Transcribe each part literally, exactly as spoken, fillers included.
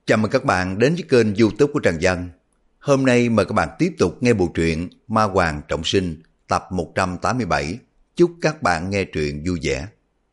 Chào mừng các bạn đến với kênh YouTube của Trần Văn. Hôm nay mời các bạn tiếp tục nghe bộ truyện Ma Hoàng Trọng Sinh tập một trăm tám mươi bảy. Chúc các bạn nghe truyện vui vẻ.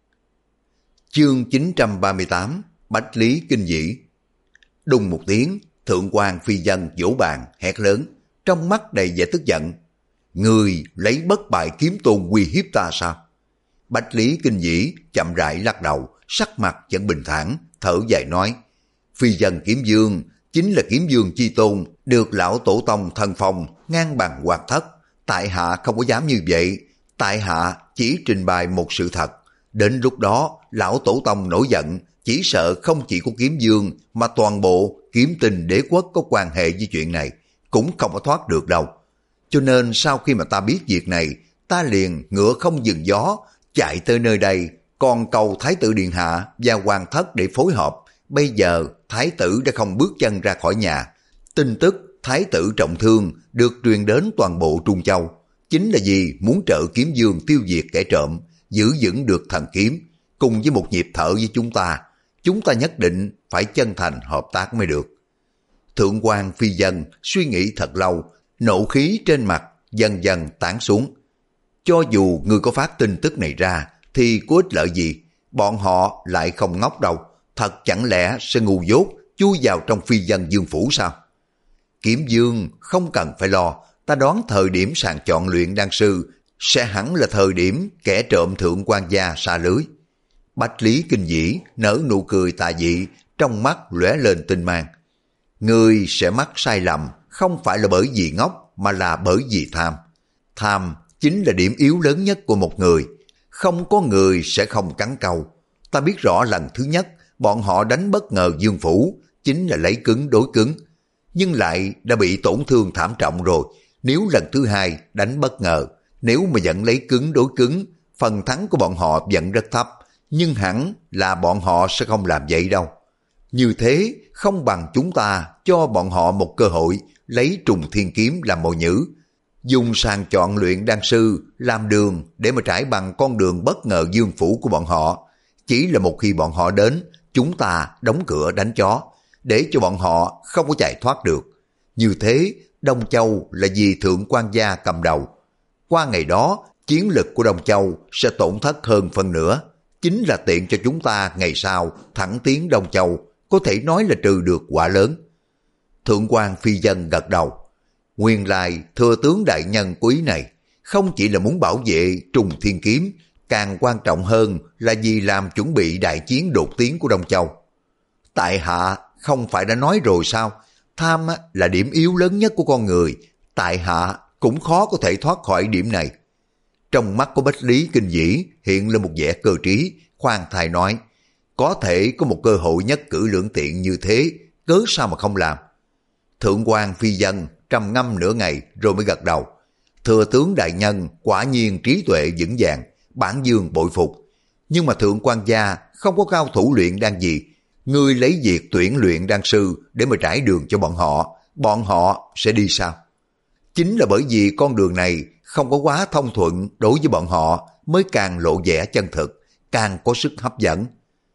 Chương chín trăm ba mươi tám, Bách Lý Kinh Dĩ. Đùng một tiếng, Thượng quan Phi Dân vỗ bàn hét lớn, trong mắt đầy vẻ tức giận. Người lấy bất bại kiếm tôn uy hiếp ta sao? Bách Lý Kinh Dĩ chậm rãi lắc đầu, sắc mặt vẫn bình thản, thở dài nói: Phi Dân kiếm dương chính là kiếm dương chi tôn, được lão tổ tông thần phong ngang bằng Hoàng Thất. Tại hạ không có dám như vậy, tại hạ chỉ trình bày một sự thật. Đến lúc đó lão tổ tông nổi giận, chỉ sợ không chỉ có kiếm dương mà toàn bộ Kiếm Tinh đế quốc có quan hệ với chuyện này cũng không có thoát được đâu. Cho nên sau khi mà ta biết việc này, ta liền ngựa không dừng gió chạy tới nơi đây, còn cầu Thái tử điện hạ và Hoàng Thất để phối hợp. Bây giờ Thái tử đã không bước chân ra khỏi nhà. Tin tức Thái tử trọng thương được truyền đến toàn bộ Trung Châu, chính là vì muốn trợ kiếm dương tiêu diệt kẻ trộm, giữ vững được thần kiếm, cùng với một nhịp thở với chúng ta. Chúng ta nhất định phải chân thành hợp tác mới được. Thượng quan Phi Dân suy nghĩ thật lâu, nộ khí trên mặt dần dần tán xuống. Cho dù người có phát tin tức này ra thì có ích lợi gì, bọn họ lại không ngốc đâu. Thật chẳng lẽ sẽ ngu dốt chui vào trong Phi Dân Dương phủ sao? Kiếm dương không cần phải lo, ta đoán thời điểm sàng chọn luyện đan sư sẽ hẳn là thời điểm kẻ trộm thượng quan gia xa lưới. Bách Lý Kinh Dĩ nở nụ cười tà dị, trong mắt lóe lên tinh mang. Người sẽ mắc sai lầm không phải là bởi vì ngốc mà là bởi vì tham. Tham chính là điểm yếu lớn nhất của một người. Không có người sẽ không cắn câu. Ta biết rõ lần thứ nhất bọn họ đánh bất ngờ Dương phủ chính là lấy cứng đối cứng, nhưng lại đã bị tổn thương thảm trọng rồi. Nếu lần thứ hai đánh bất ngờ, nếu mà vẫn lấy cứng đối cứng, phần thắng của bọn họ vẫn rất thấp, nhưng hẳn là bọn họ sẽ không làm vậy đâu. Như thế không bằng chúng ta cho bọn họ một cơ hội lấy Trùng Thiên Kiếm làm mồi nhử, dùng sàng chọn luyện đan sư làm đường để mà trải bằng con đường bất ngờ Dương phủ của bọn họ. Chỉ là một khi bọn họ đến, chúng ta đóng cửa đánh chó, để cho bọn họ không có chạy thoát được. Như thế, Đông Châu là vì thượng quan gia cầm đầu. Qua ngày đó, chiến lực của Đông Châu sẽ tổn thất hơn phân nửa. Chính là tiện cho chúng ta ngày sau thẳng tiến Đông Châu, có thể nói là trừ được quả lớn. Thượng quan Phi Dân gật đầu. Nguyên lai thừa tướng đại nhân của ý này không chỉ là muốn bảo vệ Trùng Thiên Kiếm, càng quan trọng hơn là vì làm chuẩn bị đại chiến đột tiến của Đông Châu. Tại hạ không phải đã nói rồi sao? Tham là điểm yếu lớn nhất của con người. Tại hạ cũng khó có thể thoát khỏi điểm này. Trong mắt của Bách Lý Kinh Dĩ hiện lên một vẻ cơ trí, khoan thai nói, có thể có một cơ hội nhất cử lưỡng tiện như thế, cớ sao mà không làm? Thượng quan Phi Dân trầm ngâm nửa ngày rồi mới gật đầu. Thừa tướng đại nhân quả nhiên trí tuệ vững vàng, bản dương bội phục. Nhưng mà thượng quan gia không có cao thủ luyện đan gì. Ngươi lấy việc tuyển luyện đan sư để mà trải đường cho bọn họ, bọn họ sẽ đi sao? Chính là bởi vì con đường này không có quá thông thuận đối với bọn họ mới càng lộ vẻ chân thực, càng có sức hấp dẫn.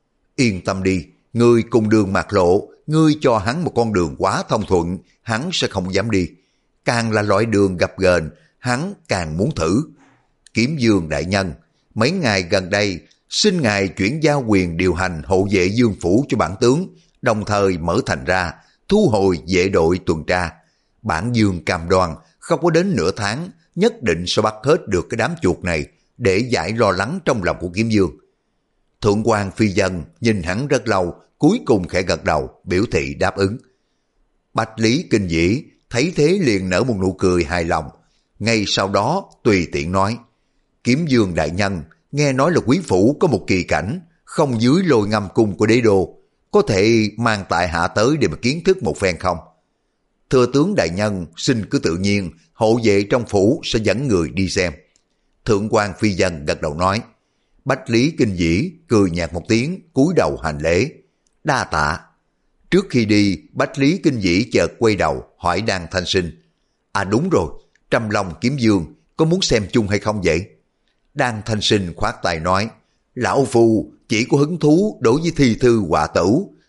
Yên tâm đi, ngươi cùng đường mạc lộ, ngươi cho hắn một con đường quá thông thuận, hắn sẽ không dám đi. Càng là loại đường gập ghềnh, hắn càng muốn thử. Kiếm Dương đại nhân, mấy ngày gần đây, xin ngài chuyển giao quyền điều hành hộ vệ Dương phủ cho bản tướng, đồng thời mở thành ra, thu hồi vệ đội tuần tra. Bản Dương cam đoan, không có đến nửa tháng, nhất định sẽ bắt hết được cái đám chuột này, để giải lo lắng trong lòng của Kiếm Dương. Thượng quan Phi Dân nhìn hắn rất lâu, cuối cùng khẽ gật đầu, biểu thị đáp ứng. Bách Lý Kinh Dĩ thấy thế liền nở một nụ cười hài lòng. Ngay sau đó tùy tiện nói, Kiếm Dương đại nhân, nghe nói là quý phủ có một kỳ cảnh, không dưới Lôi Ngâm cung của đế đô, có thể mang tại hạ tới để mà kiến thức một phen không? Thưa tướng đại nhân, xin cứ tự nhiên, hộ vệ trong phủ sẽ dẫn người đi xem. Thượng quan Phi Dân gật đầu nói. Bách Lý Kinh Dĩ cười nhạt một tiếng, cúi đầu hành lễ. Đa tạ. Trước khi đi, Bách Lý Kinh Dĩ chợt quay đầu hỏi Đan Thanh Sinh. À đúng rồi, Trầm Long Kiếm Dương có muốn xem chung hay không vậy? Đan Thanh Sinh khoát tay nói, lão phu chỉ có hứng thú đối với thi thư họa tửu,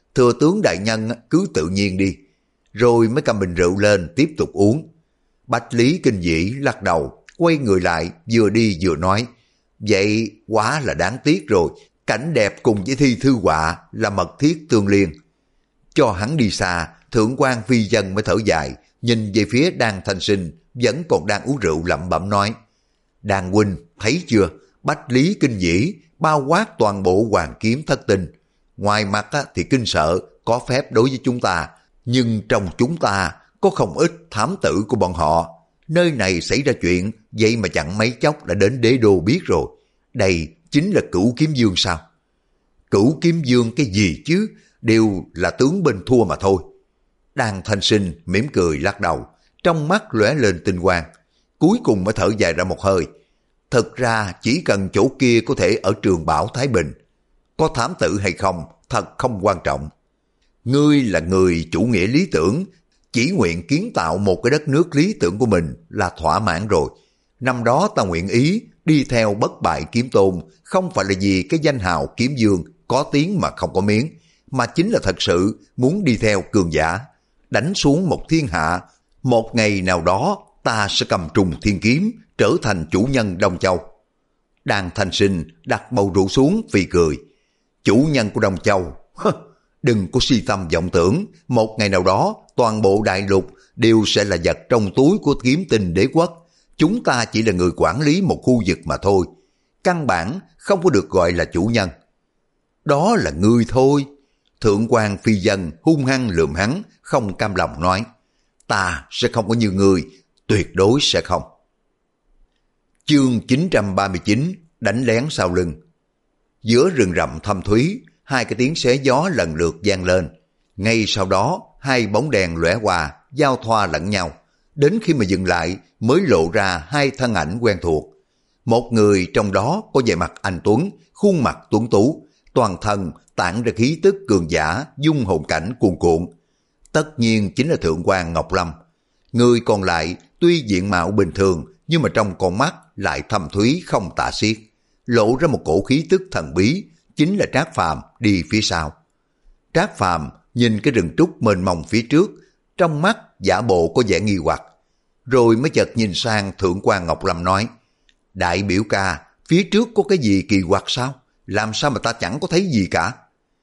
Thừa tướng đại nhân cứ tự nhiên đi. Rồi mới cầm bình rượu lên tiếp tục uống. Bách Lý kinh dị lắc đầu, quay người lại vừa đi vừa nói, vậy quá là đáng tiếc rồi, cảnh đẹp cùng với thi thư họa là mật thiết tương liên. Cho hắn đi xa, thượng quan phi dân mới thở dài, nhìn về phía Đan Thanh Sinh vẫn còn đang uống rượu lẩm bẩm nói, Đan huynh thấy chưa, Bách Lý kinh dĩ bao quát toàn bộ hoàng kiếm thất tinh. Ngoài mặt thì kinh sợ có phép đối với chúng ta, nhưng trong chúng ta có không ít thám tử của bọn họ. Nơi này xảy ra chuyện, vậy mà chẳng mấy chốc đã đến đế đô biết rồi. Đây chính là Cửu Kiếm Dương sao? Cửu Kiếm Dương cái gì chứ, đều là tướng bên thua mà thôi. Đan Thanh Sinh mỉm cười lắc đầu, trong mắt lóe lên tinh quang, cuối cùng mới thở dài ra một hơi. Thực ra chỉ cần chỗ kia có thể ở Trường Bảo Thái Bình, có thám tử hay không thật không quan trọng. Ngươi là người chủ nghĩa lý tưởng, chỉ nguyện kiến tạo một cái đất nước lý tưởng của mình là thỏa mãn rồi. Năm đó ta nguyện ý đi theo bất bại kiếm tôn, không phải là vì cái danh hào kiếm dương có tiếng mà không có miếng, mà chính là thật sự muốn đi theo cường giả, đánh xuống một thiên hạ. Một ngày nào đó ta sẽ cầm trùng thiên kiếm, trở thành chủ nhân Đông Châu. Đan Thanh Sinh đặt bầu rượu xuống vì cười. Chủ nhân của Đông Châu? Đừng có si tâm vọng tưởng, một ngày nào đó toàn bộ đại lục đều sẽ là vật trong túi của Kiếm Tinh Đế quốc. Chúng ta chỉ là người quản lý một khu vực mà thôi, căn bản không có được gọi là chủ nhân. Đó là ngươi thôi. Thượng quan phi dân hung hăng lườm hắn, không cam lòng nói, ta sẽ không có như ngươi, tuyệt đối sẽ không. Chương chín trăm ba mươi chín, đánh lén sau lưng. Giữa rừng rậm thâm thúy, hai cái tiếng xé gió lần lượt vang lên. Ngay sau đó, hai bóng đèn lóe qua, giao thoa lẫn nhau. Đến khi mà dừng lại, mới lộ ra hai thân ảnh quen thuộc. Một người trong đó có vẻ mặt anh tuấn, khuôn mặt tuấn tú, toàn thân tản ra khí tức cường giả, dung hồn cảnh cuồn cuộn. Tất nhiên chính là Thượng quan Ngọc Lâm. Người còn lại tuy diện mạo bình thường, nhưng mà trong con mắt lại thâm thúy không tả xiết, lộ ra một cổ khí tức thần bí, chính là Trác Phàm đi phía sau. Trác Phàm nhìn cái rừng trúc mênh mông phía trước, trong mắt giả bộ có vẻ nghi hoặc, rồi mới chợt nhìn sang Thượng quan Ngọc Lâm nói, đại biểu ca, phía trước có cái gì kỳ quặc sao? Làm sao mà ta chẳng có thấy gì cả?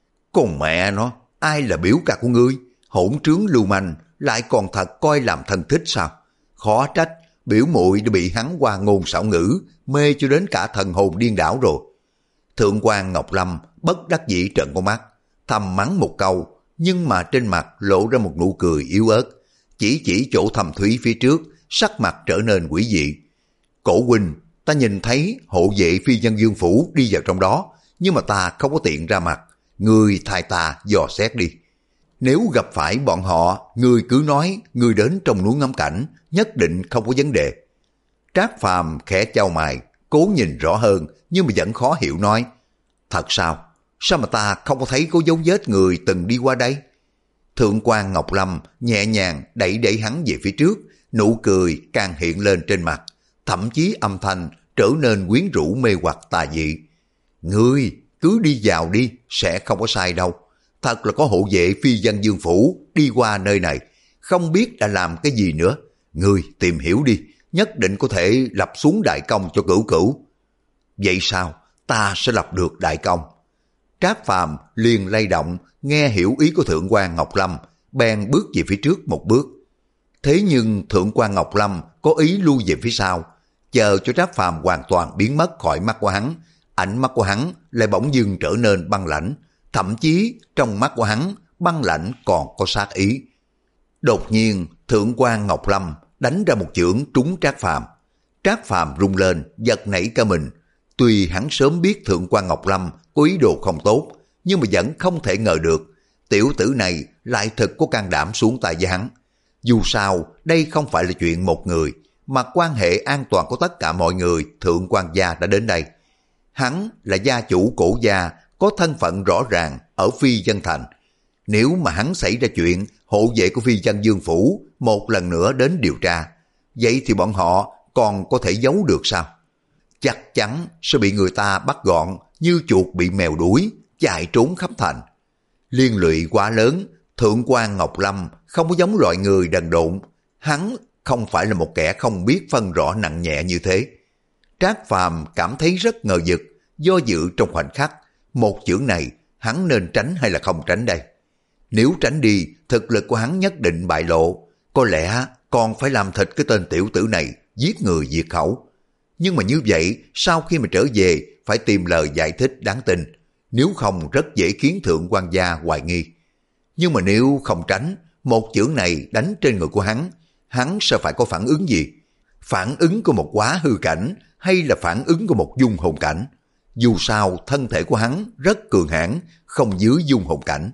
Còn mẹ nó, ai là biểu ca của ngươi? Hỗn trướng lưu manh, lại còn thật coi làm thân thích sao? Khó trách, biểu muội đã bị hắn qua ngôn xảo ngữ, mê cho đến cả thần hồn điên đảo rồi. Thượng quan Ngọc Lâm bất đắc dĩ trợn con mắt, thầm mắng một câu, nhưng mà trên mặt lộ ra một nụ cười yếu ớt, chỉ chỉ chỗ thầm thúy phía trước, sắc mặt trở nên quỷ dị. Cổ huynh, ta nhìn thấy hộ vệ phi nhân Dương phủ đi vào trong đó, nhưng mà ta không có tiện ra mặt, ngươi thay ta dò xét đi. Nếu gặp phải bọn họ, ngươi cứ nói ngươi đến trong núi ngắm cảnh, nhất định không có vấn đề. Trác Phàm khẽ chau mày, cố nhìn rõ hơn, nhưng mà vẫn khó hiểu nói, thật sao? Sao mà ta không có thấy có dấu vết người từng đi qua đây? Thượng quan Ngọc Lâm nhẹ nhàng đẩy đẩy hắn về phía trước, nụ cười càng hiện lên trên mặt, thậm chí âm thanh trở nên quyến rũ mê hoặc tà dị. Ngươi cứ đi vào đi, sẽ không có sai đâu. Thật là có hộ vệ phi dân Dương phủ đi qua nơi này, không biết đã làm cái gì nữa. Ngươi tìm hiểu đi, nhất định có thể lập xuống đại công cho Cửu Cửu. Vậy sao? Ta sẽ lập được đại công. Trác Phàm liền lay động, nghe hiểu ý của Thượng quan Ngọc Lâm, bèn bước về phía trước một bước. Thế nhưng Thượng quan Ngọc Lâm có ý lui về phía sau, chờ cho Trác Phàm hoàn toàn biến mất khỏi mắt của hắn. Ánh mắt của hắn lại bỗng dưng trở nên băng lãnh, thậm chí trong mắt của hắn băng lãnh còn có sát ý. Đột nhiên Thượng quan Ngọc Lâm đánh ra một chưởng trúng Trác Phàm. Trác Phàm rung lên, giật nảy cả mình. Tuy hắn sớm biết Thượng quan Ngọc Lâm có ý đồ không tốt, nhưng mà vẫn không thể ngờ được tiểu tử này lại thật có can đảm xuống tay với hắn. Dù sao đây không phải là chuyện một người, mà quan hệ an toàn của tất cả mọi người. Thượng quan gia đã đến đây. Hắn là gia chủ cổ gia, có thân phận rõ ràng ở Phi Dân Thành. Nếu mà hắn xảy ra chuyện, hộ vệ của Phi Dân Dương phủ một lần nữa đến điều tra, vậy thì bọn họ còn có thể giấu được sao? Chắc chắn sẽ bị người ta bắt gọn như chuột bị mèo đuổi, chạy trốn khắp thành. Liên lụy quá lớn, Thượng quan Ngọc Lâm không có giống loại người đần độn, hắn không phải là một kẻ không biết phân rõ nặng nhẹ như thế. Trác Phàm cảm thấy rất ngờ vực, do dự trong khoảnh khắc, một chưởng này hắn nên tránh hay là không tránh đây? Nếu tránh đi, thực lực của hắn nhất định bại lộ, có lẽ còn phải làm thịt cái tên tiểu tử này, giết người diệt khẩu. Nhưng mà như vậy, sau khi mà trở về, phải tìm lời giải thích đáng tin, nếu không rất dễ khiến Thượng quan gia hoài nghi. Nhưng mà nếu không tránh, một chưởng này đánh trên người của hắn, hắn sẽ phải có phản ứng gì? Phản ứng của một quá hư cảnh hay là phản ứng của một dung hồn cảnh? Dù sao thân thể của hắn rất cường hãn, không dưới dung hồn cảnh.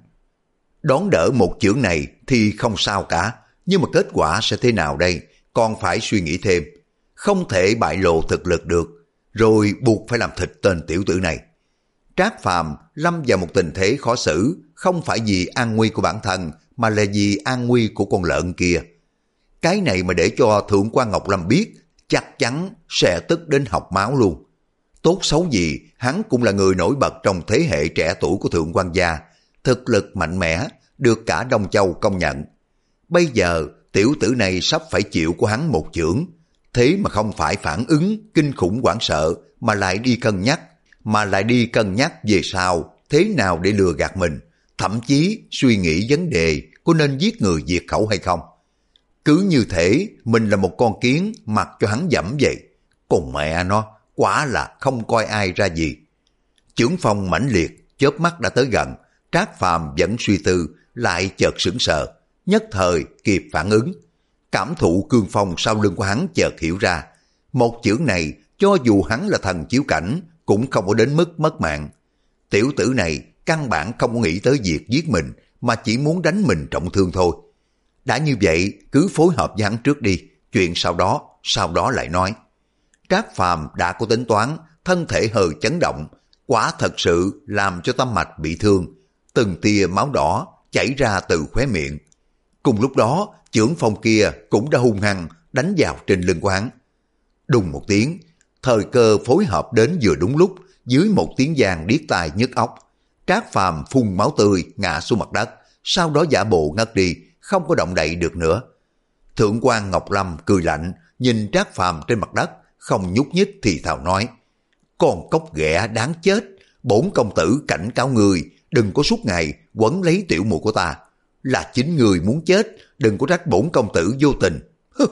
Đón đỡ một chưởng này thì không sao cả, nhưng mà kết quả sẽ thế nào đây? Còn phải suy nghĩ thêm. Không thể bại lộ thực lực được, rồi buộc phải làm thịt tên tiểu tử này. Trác Phàm lâm vào một tình thế khó xử, không phải vì an nguy của bản thân, mà là vì an nguy của con lợn kia. Cái này mà để cho Thượng quan Ngọc Lâm biết, chắc chắn sẽ tức đến học máu luôn. Tốt xấu gì, hắn cũng là người nổi bật trong thế hệ trẻ tuổi của Thượng quan gia, thực lực mạnh mẽ, được cả Đông Châu công nhận. Bây giờ, tiểu tử này sắp phải chịu của hắn một chưởng, thế mà không phải phản ứng kinh khủng hoảng sợ, mà lại đi cân nhắc, mà lại đi cân nhắc về sau, thế nào để lừa gạt mình, thậm chí suy nghĩ vấn đề có nên giết người diệt khẩu hay không. Cứ như thể mình là một con kiến mặc cho hắn dẫm vậy. Còn mẹ nó, quả là không coi ai ra gì. Chưởng phong mãnh liệt, chớp mắt đã tới gần, Trác Phàm vẫn suy tư, lại chợt sững sờ, nhất thời kịp phản ứng. Cảm thụ cương phong sau lưng của hắn chợt hiểu ra, một chưởng này cho dù hắn là thần chiếu cảnh cũng không có đến mức mất mạng. Tiểu tử này căn bản không có nghĩ tới việc giết mình, mà chỉ muốn đánh mình trọng thương thôi. Đã như vậy, cứ phối hợp với hắn trước đi, chuyện sau đó, sau đó lại nói. Trác Phàm đã có tính toán, thân thể hơi chấn động, quả thật sự làm cho tâm mạch bị thương, từng tia máu đỏ chảy ra từ khóe miệng. Cùng lúc đó, chưởng phong kia cũng đã hung hăng đánh vào trên lưng của hắn. Đùng một tiếng, thời cơ phối hợp đến vừa đúng lúc, dưới một tiếng vang điếc tai nhức óc. Trác Phàm phun máu tươi ngã xuống mặt đất, sau đó giả bộ ngất đi, không có động đậy được nữa. Thượng quan Ngọc Lâm cười lạnh, nhìn Trác Phàm trên mặt đất, không nhúc nhích thì thào nói: Con cóc ghẻ đáng chết, bổn công tử cảnh cáo người, đừng có suốt ngày quấn lấy tiểu muội của ta. Là chính người muốn chết, đừng có trách bổn công tử vô tình. Hứ.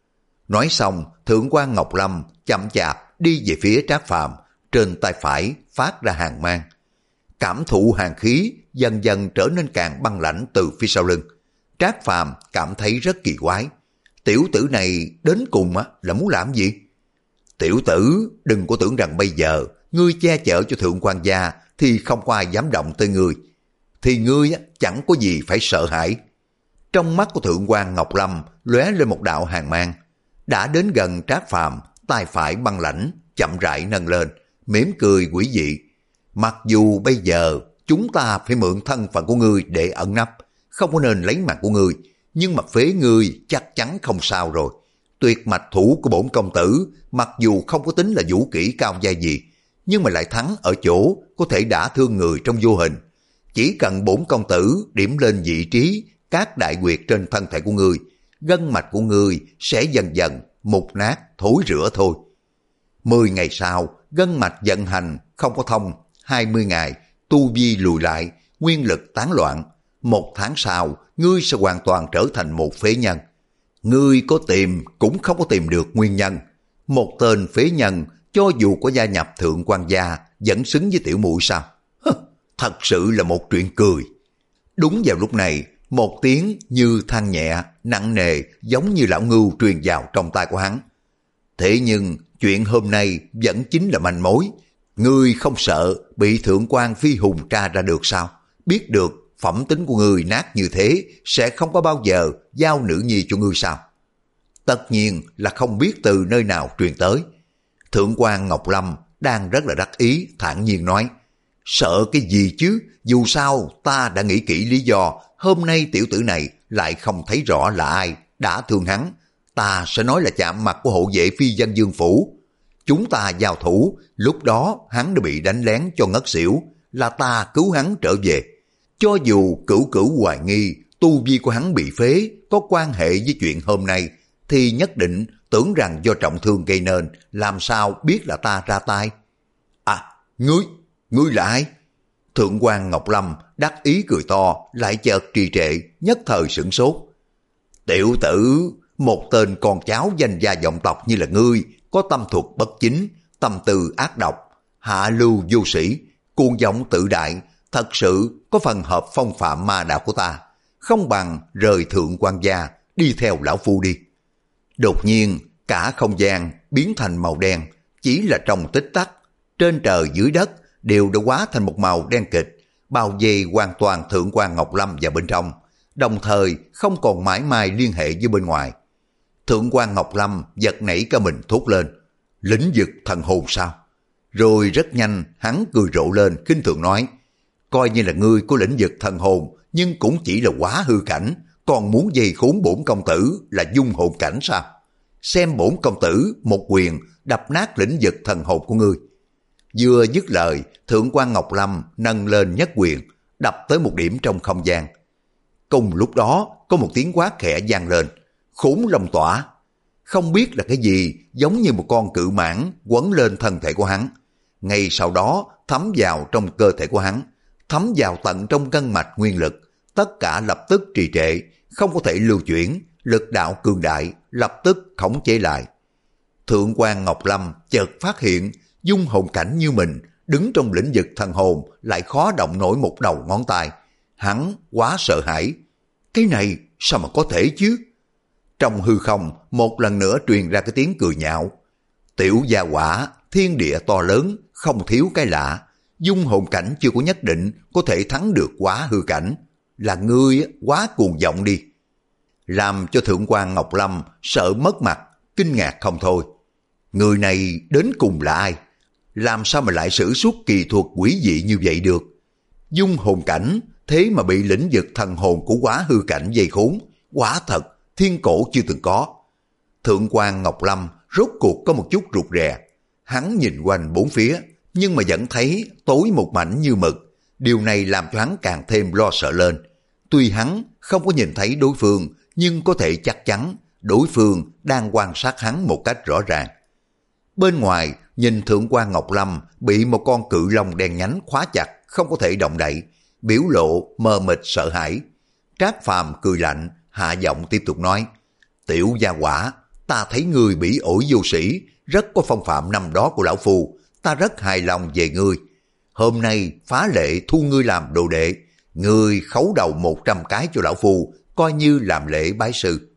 Nói xong, Thượng quan Ngọc Lâm chậm chạp đi về phía Trác Phàm, trên tay phải phát ra hàn mang. Cảm thụ hàn khí dần dần trở nên càng băng lãnh từ phía sau lưng. Trác Phàm cảm thấy rất kỳ quái. Tiểu tử này đến cùng á là muốn làm gì? Tiểu tử, đừng có tưởng rằng bây giờ ngươi che chở cho Thượng quan gia thì không có ai dám động tới ngươi. Thì ngươi á, chẳng có gì phải sợ hãi. Trong mắt của Thượng quan Ngọc Lâm lóe lên một đạo hàn mang. Đã đến gần Trác Phàm, tay phải băng lãnh, chậm rãi nâng lên, mỉm cười quỷ dị. Mặc dù bây giờ chúng ta phải mượn thân phận của ngươi để ẩn nấp, không có nên lấy mạng của ngươi, nhưng mà phế ngươi chắc chắn không sao rồi. Tuyệt mạch thủ của bổn công tử, mặc dù không có tính là vũ kỹ cao giai gì, nhưng mà lại thắng ở chỗ có thể đả thương người trong vô hình. Chỉ cần bổn công tử điểm lên vị trí các đại huyệt trên thân thể của ngươi, gân mạch của ngươi sẽ dần dần mục nát thối rữa thôi. Mười ngày sau, gân mạch vận hành không có thông, hai mươi ngày, tu vi lùi lại, nguyên lực tán loạn. Một tháng sau, ngươi sẽ hoàn toàn trở thành một phế nhân. Ngươi có tìm cũng không có tìm được nguyên nhân. Một tên phế nhân, cho dù có gia nhập Thượng quan gia, vẫn xứng với tiểu muội sao? Hơ, thật sự là một chuyện cười. Đúng vào lúc này, một tiếng như than nhẹ, nặng nề, giống như lão ngưu truyền vào trong tai của hắn. Thế nhưng, chuyện hôm nay vẫn chính là manh mối. Ngươi không sợ bị Thượng quan Phi Hùng tra ra được sao? Biết được phẩm tính của ngươi nát như thế, sẽ không có bao giờ giao nữ nhi cho ngươi sao? Tất nhiên là không biết từ nơi nào truyền tới. Thượng quan Ngọc Lâm đang rất là đắc ý, thản nhiên nói: Sợ cái gì chứ, dù sao ta đã nghĩ kỹ lý do, hôm nay tiểu tử này lại không thấy rõ là ai đã thương hắn. Ta sẽ nói là chạm mặt của hộ vệ phi dân Dương Phủ. Chúng ta giao thủ, lúc đó hắn đã bị đánh lén cho ngất xỉu, là ta cứu hắn trở về. Cho dù cửu cửu hoài nghi tu vi của hắn bị phế có quan hệ với chuyện hôm nay, thì nhất định tưởng rằng do trọng thương gây nên, làm sao biết là ta ra tay. À, ngươi, ngươi là ai? Thượng quan Ngọc Lâm đắc ý cười to, lại chợt trì trệ, nhất thời sửng sốt. Tiểu tử, một tên con cháu danh gia vọng tộc như là ngươi, có tâm thuật bất chính, tâm tư ác độc, hạ lưu vô sĩ, cuồng vọng tự đại, thật sự có phần hợp phong phạm ma đạo của ta. Không bằng rời thượng quan gia, đi theo lão phu đi. Đột nhiên, cả không gian biến thành màu đen, chỉ là trong tích tắc, trên trời dưới đất đều đã hóa thành một màu đen kịch, bao vây hoàn toàn thượng quan Ngọc Lâm vào bên trong, đồng thời không còn mãi mãi liên hệ với bên ngoài. Thượng quan Ngọc Lâm giật nảy cả mình thốt lên, lĩnh vực thần hồn sao? Rồi rất nhanh hắn cười rộ lên, khinh thường nói, coi như là ngươi có lĩnh vực thần hồn, nhưng cũng chỉ là quá hư cảnh, còn muốn dây khốn bổn công tử là dung hồn cảnh sao? Xem bổn công tử một quyền đập nát lĩnh vực thần hồn của ngươi. Vừa dứt lời, thượng quan Ngọc Lâm nâng lên nhất quyền, đập tới một điểm trong không gian. Cùng lúc đó có một tiếng quát khẽ vang lên, khốn long tỏa. Không biết là cái gì, giống như một con cự mãng quấn lên thân thể của hắn. Ngay sau đó thấm vào trong cơ thể của hắn, thấm vào tận trong gân mạch nguyên lực, tất cả lập tức trì trệ, không có thể lưu chuyển, lực đạo cường đại lập tức khống chế lại. Thượng quan Ngọc Lâm chợt phát hiện dung hồn cảnh như mình đứng trong lĩnh vực thần hồn lại khó động nổi một đầu ngón tay. Hắn quá sợ hãi. Cái này sao mà có thể chứ? Trong hư không một lần nữa truyền ra cái tiếng cười nhạo. Tiểu gia quả, thiên địa to lớn, không thiếu cái lạ. Dung hồn cảnh chưa có nhất định có thể thắng được quá hư cảnh. Là ngươi quá cuồng vọng đi. Làm cho thượng quan Ngọc Lâm sợ mất mặt, kinh ngạc không thôi. Người này đến cùng là ai? Làm sao mà lại sử xuất kỳ thuật quỷ dị như vậy được? Dung hồn cảnh, thế mà bị lĩnh vực thần hồn của quá hư cảnh dây khốn, quả thật, thiên cổ chưa từng có. Thượng quan Ngọc Lâm rốt cuộc có một chút rụt rè. Hắn nhìn quanh bốn phía, nhưng mà vẫn thấy tối một mảnh như mực. Điều này làm cho hắn càng thêm lo sợ lên. Tuy hắn không có nhìn thấy đối phương, nhưng có thể chắc chắn đối phương đang quan sát hắn một cách rõ ràng. Bên ngoài, nhìn thượng quan Ngọc Lâm bị một con cự long đen nhánh khóa chặt, không có thể động đậy, biểu lộ mờ mịt sợ hãi. Trác Phàm cười lạnh, hạ giọng tiếp tục nói, tiểu gia quả, ta thấy ngươi bỉ ổi vô sĩ, rất có phong phạm năm đó của lão phu, ta rất hài lòng về ngươi. Hôm nay phá lệ thu ngươi làm đồ đệ, ngươi khấu đầu một trăm cái cho lão phu, coi như làm lễ bái sư.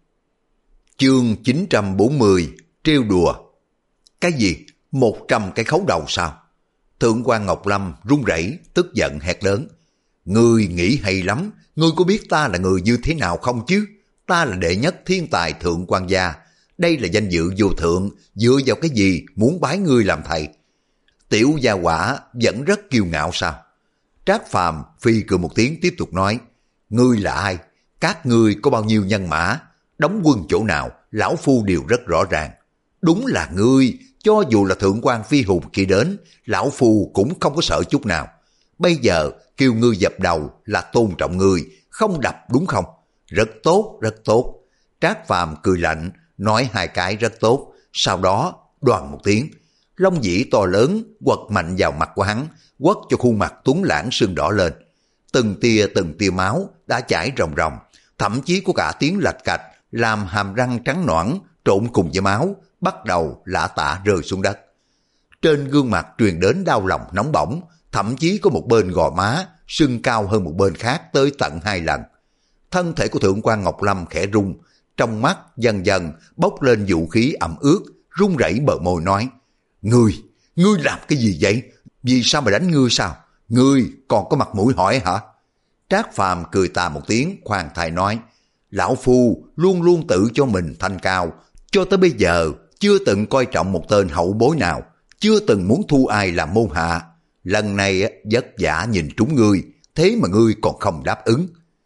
Chương chín trăm bốn mươi, trêu đùa. Cái gì? Một trăm cái khấu đầu sao? Thượng quan Ngọc Lâm run rẩy, tức giận hét lớn. Ngươi nghĩ hay lắm, ngươi có biết ta là người như thế nào không chứ? Ta là đệ nhất thiên tài thượng quan gia. Đây là danh dự vô thượng, dựa vào cái gì muốn bái ngươi làm thầy? Tiểu gia quả vẫn rất kiêu ngạo sao? Trác Phàm phi cười một tiếng tiếp tục nói, ngươi là ai? Các ngươi có bao nhiêu nhân mã? Đóng quân chỗ nào? Lão phu đều rất rõ ràng. Đúng là ngươi, cho dù là thượng quan phi hùng khi đến, lão phu cũng không có sợ chút nào. Bây giờ kêu ngươi dập đầu là tôn trọng ngươi, không đập đúng không? Rất tốt, rất tốt. Trác Phàm cười lạnh, nói hai cái rất tốt, sau đó đoàn một tiếng. Long dĩ to lớn quật mạnh vào mặt của hắn, quất cho khuôn mặt tuấn lãng sưng đỏ lên. Từng tia từng tia máu đã chảy ròng ròng, thậm chí có cả tiếng lạch cạch, làm hàm răng trắng nõn trộn cùng với máu, bắt đầu lả tả rơi xuống đất. Trên gương mặt truyền đến đau lòng nóng bỏng, thậm chí có một bên gò má sưng cao hơn một bên khác tới tận hai lần. Thân thể của thượng quan Ngọc Lâm khẽ rung, trong mắt dần dần bốc lên vũ khí ẩm ướt, run rẩy bờ môi nói, ngươi, ngươi làm cái gì vậy? Vì sao mà đánh ngươi sao? Ngươi còn có mặt mũi hỏi hả? Trác Phàm cười tà một tiếng, khoan thai nói, lão phu luôn luôn tự cho mình thanh cao, cho tới bây giờ chưa từng coi trọng một tên hậu bối nào, chưa từng muốn thu ai làm môn hạ. Lần này vất vả nhìn trúng ngươi, thế mà ngươi còn không đáp ứng.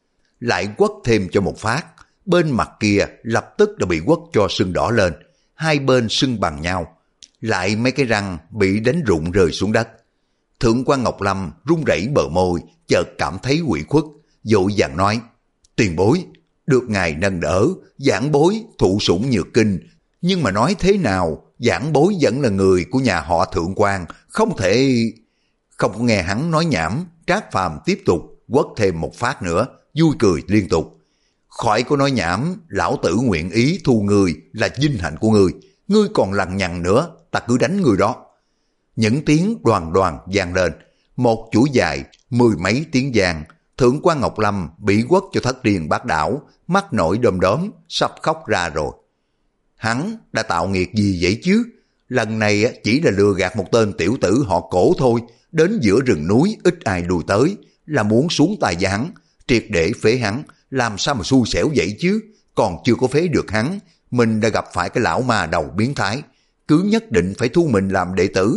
Lại quất thêm cho một phát, bên mặt kia lập tức đã bị quất cho sưng đỏ lên, hai bên sưng bằng nhau, lại mấy cái răng bị đánh rụng rơi xuống đất. Thượng quan Ngọc Lâm run rẩy bờ môi, chợt cảm thấy ủy khuất, vội vàng nói: Tiền bối, được ngài nâng đỡ, giảng bối thụ sủng nhược kinh, nhưng mà nói thế nào, giảng bối vẫn là người của nhà họ Thượng quan, không thể... Không có nghe hắn nói nhảm, Trác Phàm tiếp tục quất thêm một phát nữa, vui cười liên tục. Khỏi có nói nhảm, lão tử nguyện ý thu ngươi là vinh hạnh của ngươi, ngươi còn lằng nhằng nữa, ta cứ đánh ngươi đó. Những tiếng đoàn đoàn vang lên, một chuỗi dài, mười mấy tiếng vang. Thượng quan Ngọc Lâm bị quất cho thất điên bát đảo, mắt nổi đom đóm, sắp khóc ra rồi. Hắn đã tạo nghiệt gì vậy chứ? Lần này chỉ là lừa gạt một tên tiểu tử họ Cổ thôi, đến giữa rừng núi ít ai đùi tới, là muốn xuống tay với hắn, triệt để phế hắn, làm sao mà xui xẻo vậy chứ? Còn chưa có phế được hắn, mình đã gặp phải cái lão ma đầu biến thái, cứ nhất định phải thu mình làm đệ tử.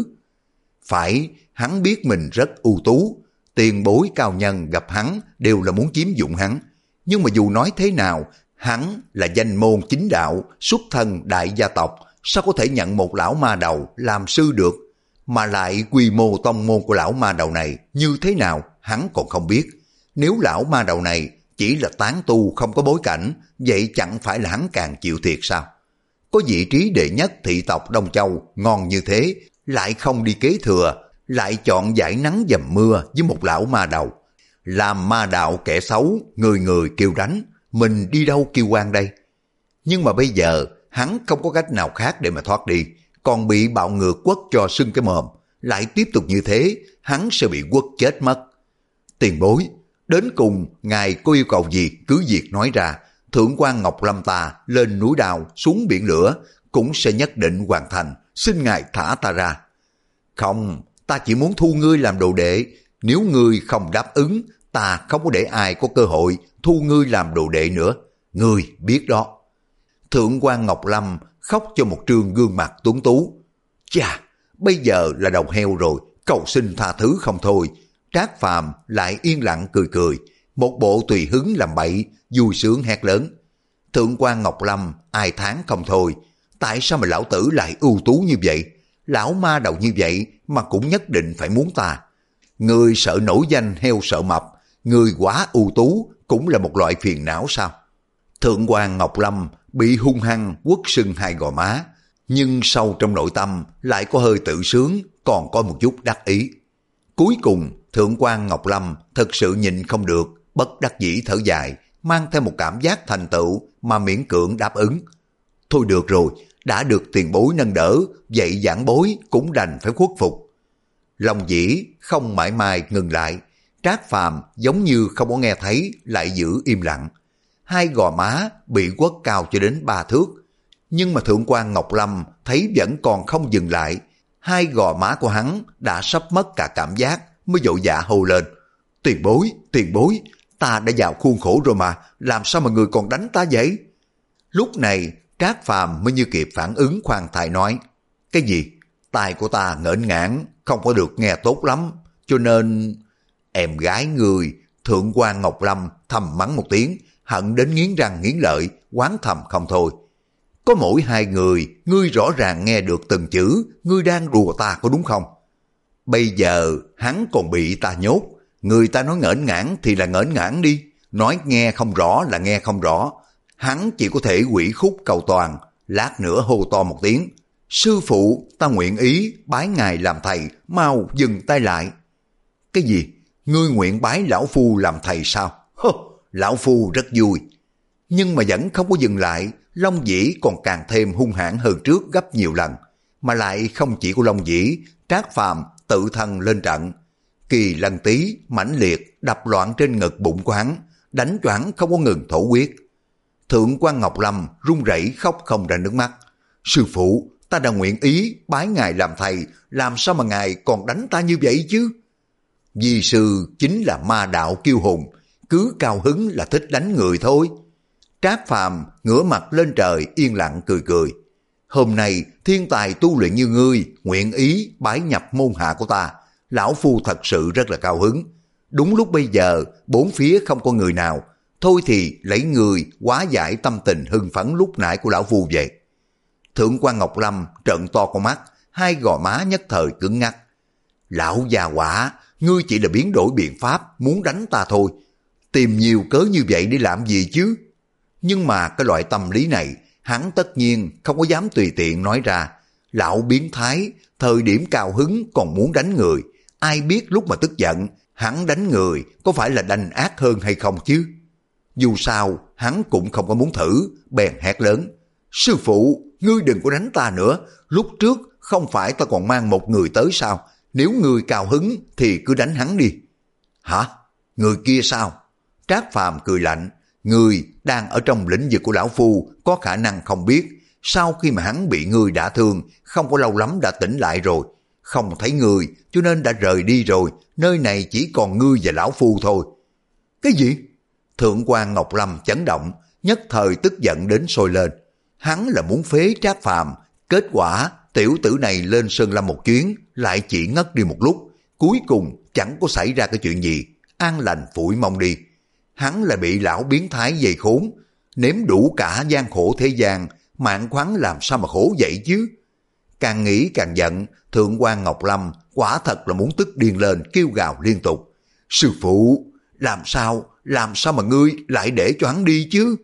Phải, hắn biết mình rất ưu tú, tiền bối cao nhân gặp hắn đều là muốn chiếm dụng hắn. Nhưng mà dù nói thế nào, hắn là danh môn chính đạo, xuất thân đại gia tộc, sao có thể nhận một lão ma đầu làm sư được? Mà lại quy mô tông môn của lão ma đầu này như thế nào, hắn còn không biết. Nếu lão ma đầu này chỉ là tán tu không có bối cảnh, vậy chẳng phải là hắn càng chịu thiệt sao? Có vị trí đệ nhất thị tộc Đông Châu ngon như thế, lại không đi kế thừa, lại chọn giải nắng dầm mưa với một lão ma đầu. Làm ma đạo kẻ xấu, người người kêu đánh, mình đi đâu kêu quan đây? Nhưng mà bây giờ, hắn không có cách nào khác để mà thoát đi, còn bị bạo ngược quất cho sưng cái mồm. Lại tiếp tục như thế, hắn sẽ bị quất chết mất. Tiền bối, đến cùng ngài có yêu cầu gì cứ việc nói ra, Thượng quan Ngọc Lâm ta lên núi đao xuống biển lửa cũng sẽ nhất định hoàn thành, xin ngài thả ta ra. Không, ta chỉ muốn thu ngươi làm đồ đệ, nếu ngươi không đáp ứng, ta không có để ai có cơ hội thu ngươi làm đồ đệ nữa, ngươi biết đó. Thượng quan Ngọc Lâm khóc cho một trương gương mặt tuấn tú. Chà, bây giờ là đầu heo rồi, cầu xin tha thứ không thôi. Trác Phàm lại yên lặng cười cười, một bộ tùy hứng làm bậy, vui sướng hét lớn. Thượng quan Ngọc Lâm ai thán không thôi, tại sao mà lão tử lại ưu tú như vậy? Lão ma đầu như vậy mà cũng nhất định phải muốn ta. Người sợ nổi danh heo sợ mập, người quá ưu tú cũng là một loại phiền não sao? Thượng quan Ngọc Lâm bị hung hăng quất sưng hai gò má, nhưng sâu trong nội tâm lại có hơi tự sướng, còn có một chút đắc ý. Cuối cùng Thượng quan Ngọc Lâm thật sự nhịn không được, bất đắc dĩ thở dài, mang theo một cảm giác thành tựu mà miễn cưỡng đáp ứng. Thôi được rồi, đã được tiền bối nâng đỡ, vậy giảng bối cũng đành phải khuất phục. Lòng dĩ không mãi mai ngừng lại, Trác Phàm giống như không có nghe thấy, lại giữ im lặng. Hai gò má bị quất cao cho đến ba thước, nhưng mà Thượng quan Ngọc Lâm thấy vẫn còn không dừng lại. Hai gò má của hắn đã sắp mất cả cảm giác, mới vội dạ hô lên. Tiền bối, tiền bối, ta đã vào khuôn khổ rồi mà, làm sao mà người còn đánh ta vậy? Lúc này Trác Phàm mới như kịp phản ứng, khoan thai nói. Cái gì? Tai của ta ngỡn ngãn, không có được nghe tốt lắm, cho nên... Em gái người, Thượng quan Ngọc Lâm thầm mắng một tiếng, hận đến nghiến răng nghiến lợi, oán thầm không thôi. Có mỗi hai người, ngươi rõ ràng nghe được từng chữ, ngươi đang đùa ta có đúng không? Bây giờ hắn còn bị ta nhốt, người ta nói ngỡn ngãn thì là ngỡn ngãn đi, nói nghe không rõ là nghe không rõ. Hắn chỉ có thể quỷ khúc cầu toàn, lát nữa hô to một tiếng. Sư phụ, ta nguyện ý, bái ngài làm thầy, mau dừng tay lại. Cái gì? Ngươi nguyện bái lão phu làm thầy sao? Hơ, lão phu rất vui. Nhưng mà vẫn không có dừng lại, Long Dĩ còn càng thêm hung hãn hơn trước gấp nhiều lần. Mà lại không chỉ của Long Dĩ, Trác Phàm tự thân lên trận. Kỳ Lân Tý mãnh liệt đập loạn trên ngực bụng của hắn, đánh cho hắn không có ngừng thổ huyết. Thượng quan Ngọc Lâm run rẩy khóc không ra nước mắt. Sư phụ, ta đã nguyện ý bái ngài làm thầy, làm sao mà ngài còn đánh ta như vậy chứ? Di sư chính là ma đạo kiêu hùng, cứ cao hứng là thích đánh người thôi. Trác Phàm ngửa mặt lên trời yên lặng cười cười. Hôm nay thiên tài tu luyện như ngươi nguyện ý bái nhập môn hạ của ta, lão phu thật sự rất là cao hứng. Đúng lúc bây giờ bốn phía không có người nào, thôi thì lấy người hóa giải tâm tình hưng phấn lúc nãy của lão phu vậy. Thượng quan Ngọc Lâm trợn to con mắt, hai gò má nhất thời cứng ngắc. Lão già quả, ngươi chỉ là biến đổi biện pháp muốn đánh ta thôi. Tìm nhiều cớ như vậy để làm gì chứ? Nhưng mà cái loại tâm lý này, hắn tất nhiên không có dám tùy tiện nói ra. Lão biến thái, thời điểm cao hứng còn muốn đánh người. Ai biết lúc mà tức giận, hắn đánh người có phải là đành ác hơn hay không chứ? Dù sao, hắn cũng không có muốn thử, bèn hét lớn. Sư phụ, ngươi đừng có đánh ta nữa. Lúc trước không phải ta còn mang một người tới sao? Nếu ngươi cao hứng thì cứ đánh hắn đi. Hả? Người kia sao? Trác Phàm cười lạnh. Ngươi đang ở trong lĩnh vực của lão phu, có khả năng không biết. Sau khi mà hắn bị ngươi đả thương, không có lâu lắm đã tỉnh lại rồi. Không thấy ngươi, cho nên đã rời đi rồi. Nơi này chỉ còn ngươi và lão phu thôi. Cái gì? Thượng quan Ngọc Lâm chấn động, nhất thời tức giận đến sôi lên. Hắn là muốn phế Trác Phàm, kết quả tiểu tử này lên Sơn Lâm một chuyến, lại chỉ ngất đi một lúc. Cuối cùng chẳng có xảy ra cái chuyện gì, an lành phủi mong đi. Hắn là bị lão biến thái dày khốn, nếm đủ cả gian khổ thế gian, mạng khoắn làm sao mà khổ vậy chứ? Càng nghĩ càng giận, Thượng quan Ngọc Lâm quả thật là muốn tức điên lên, kêu gào liên tục. Sư phụ, làm sao, làm sao mà ngươi lại để cho hắn đi chứ?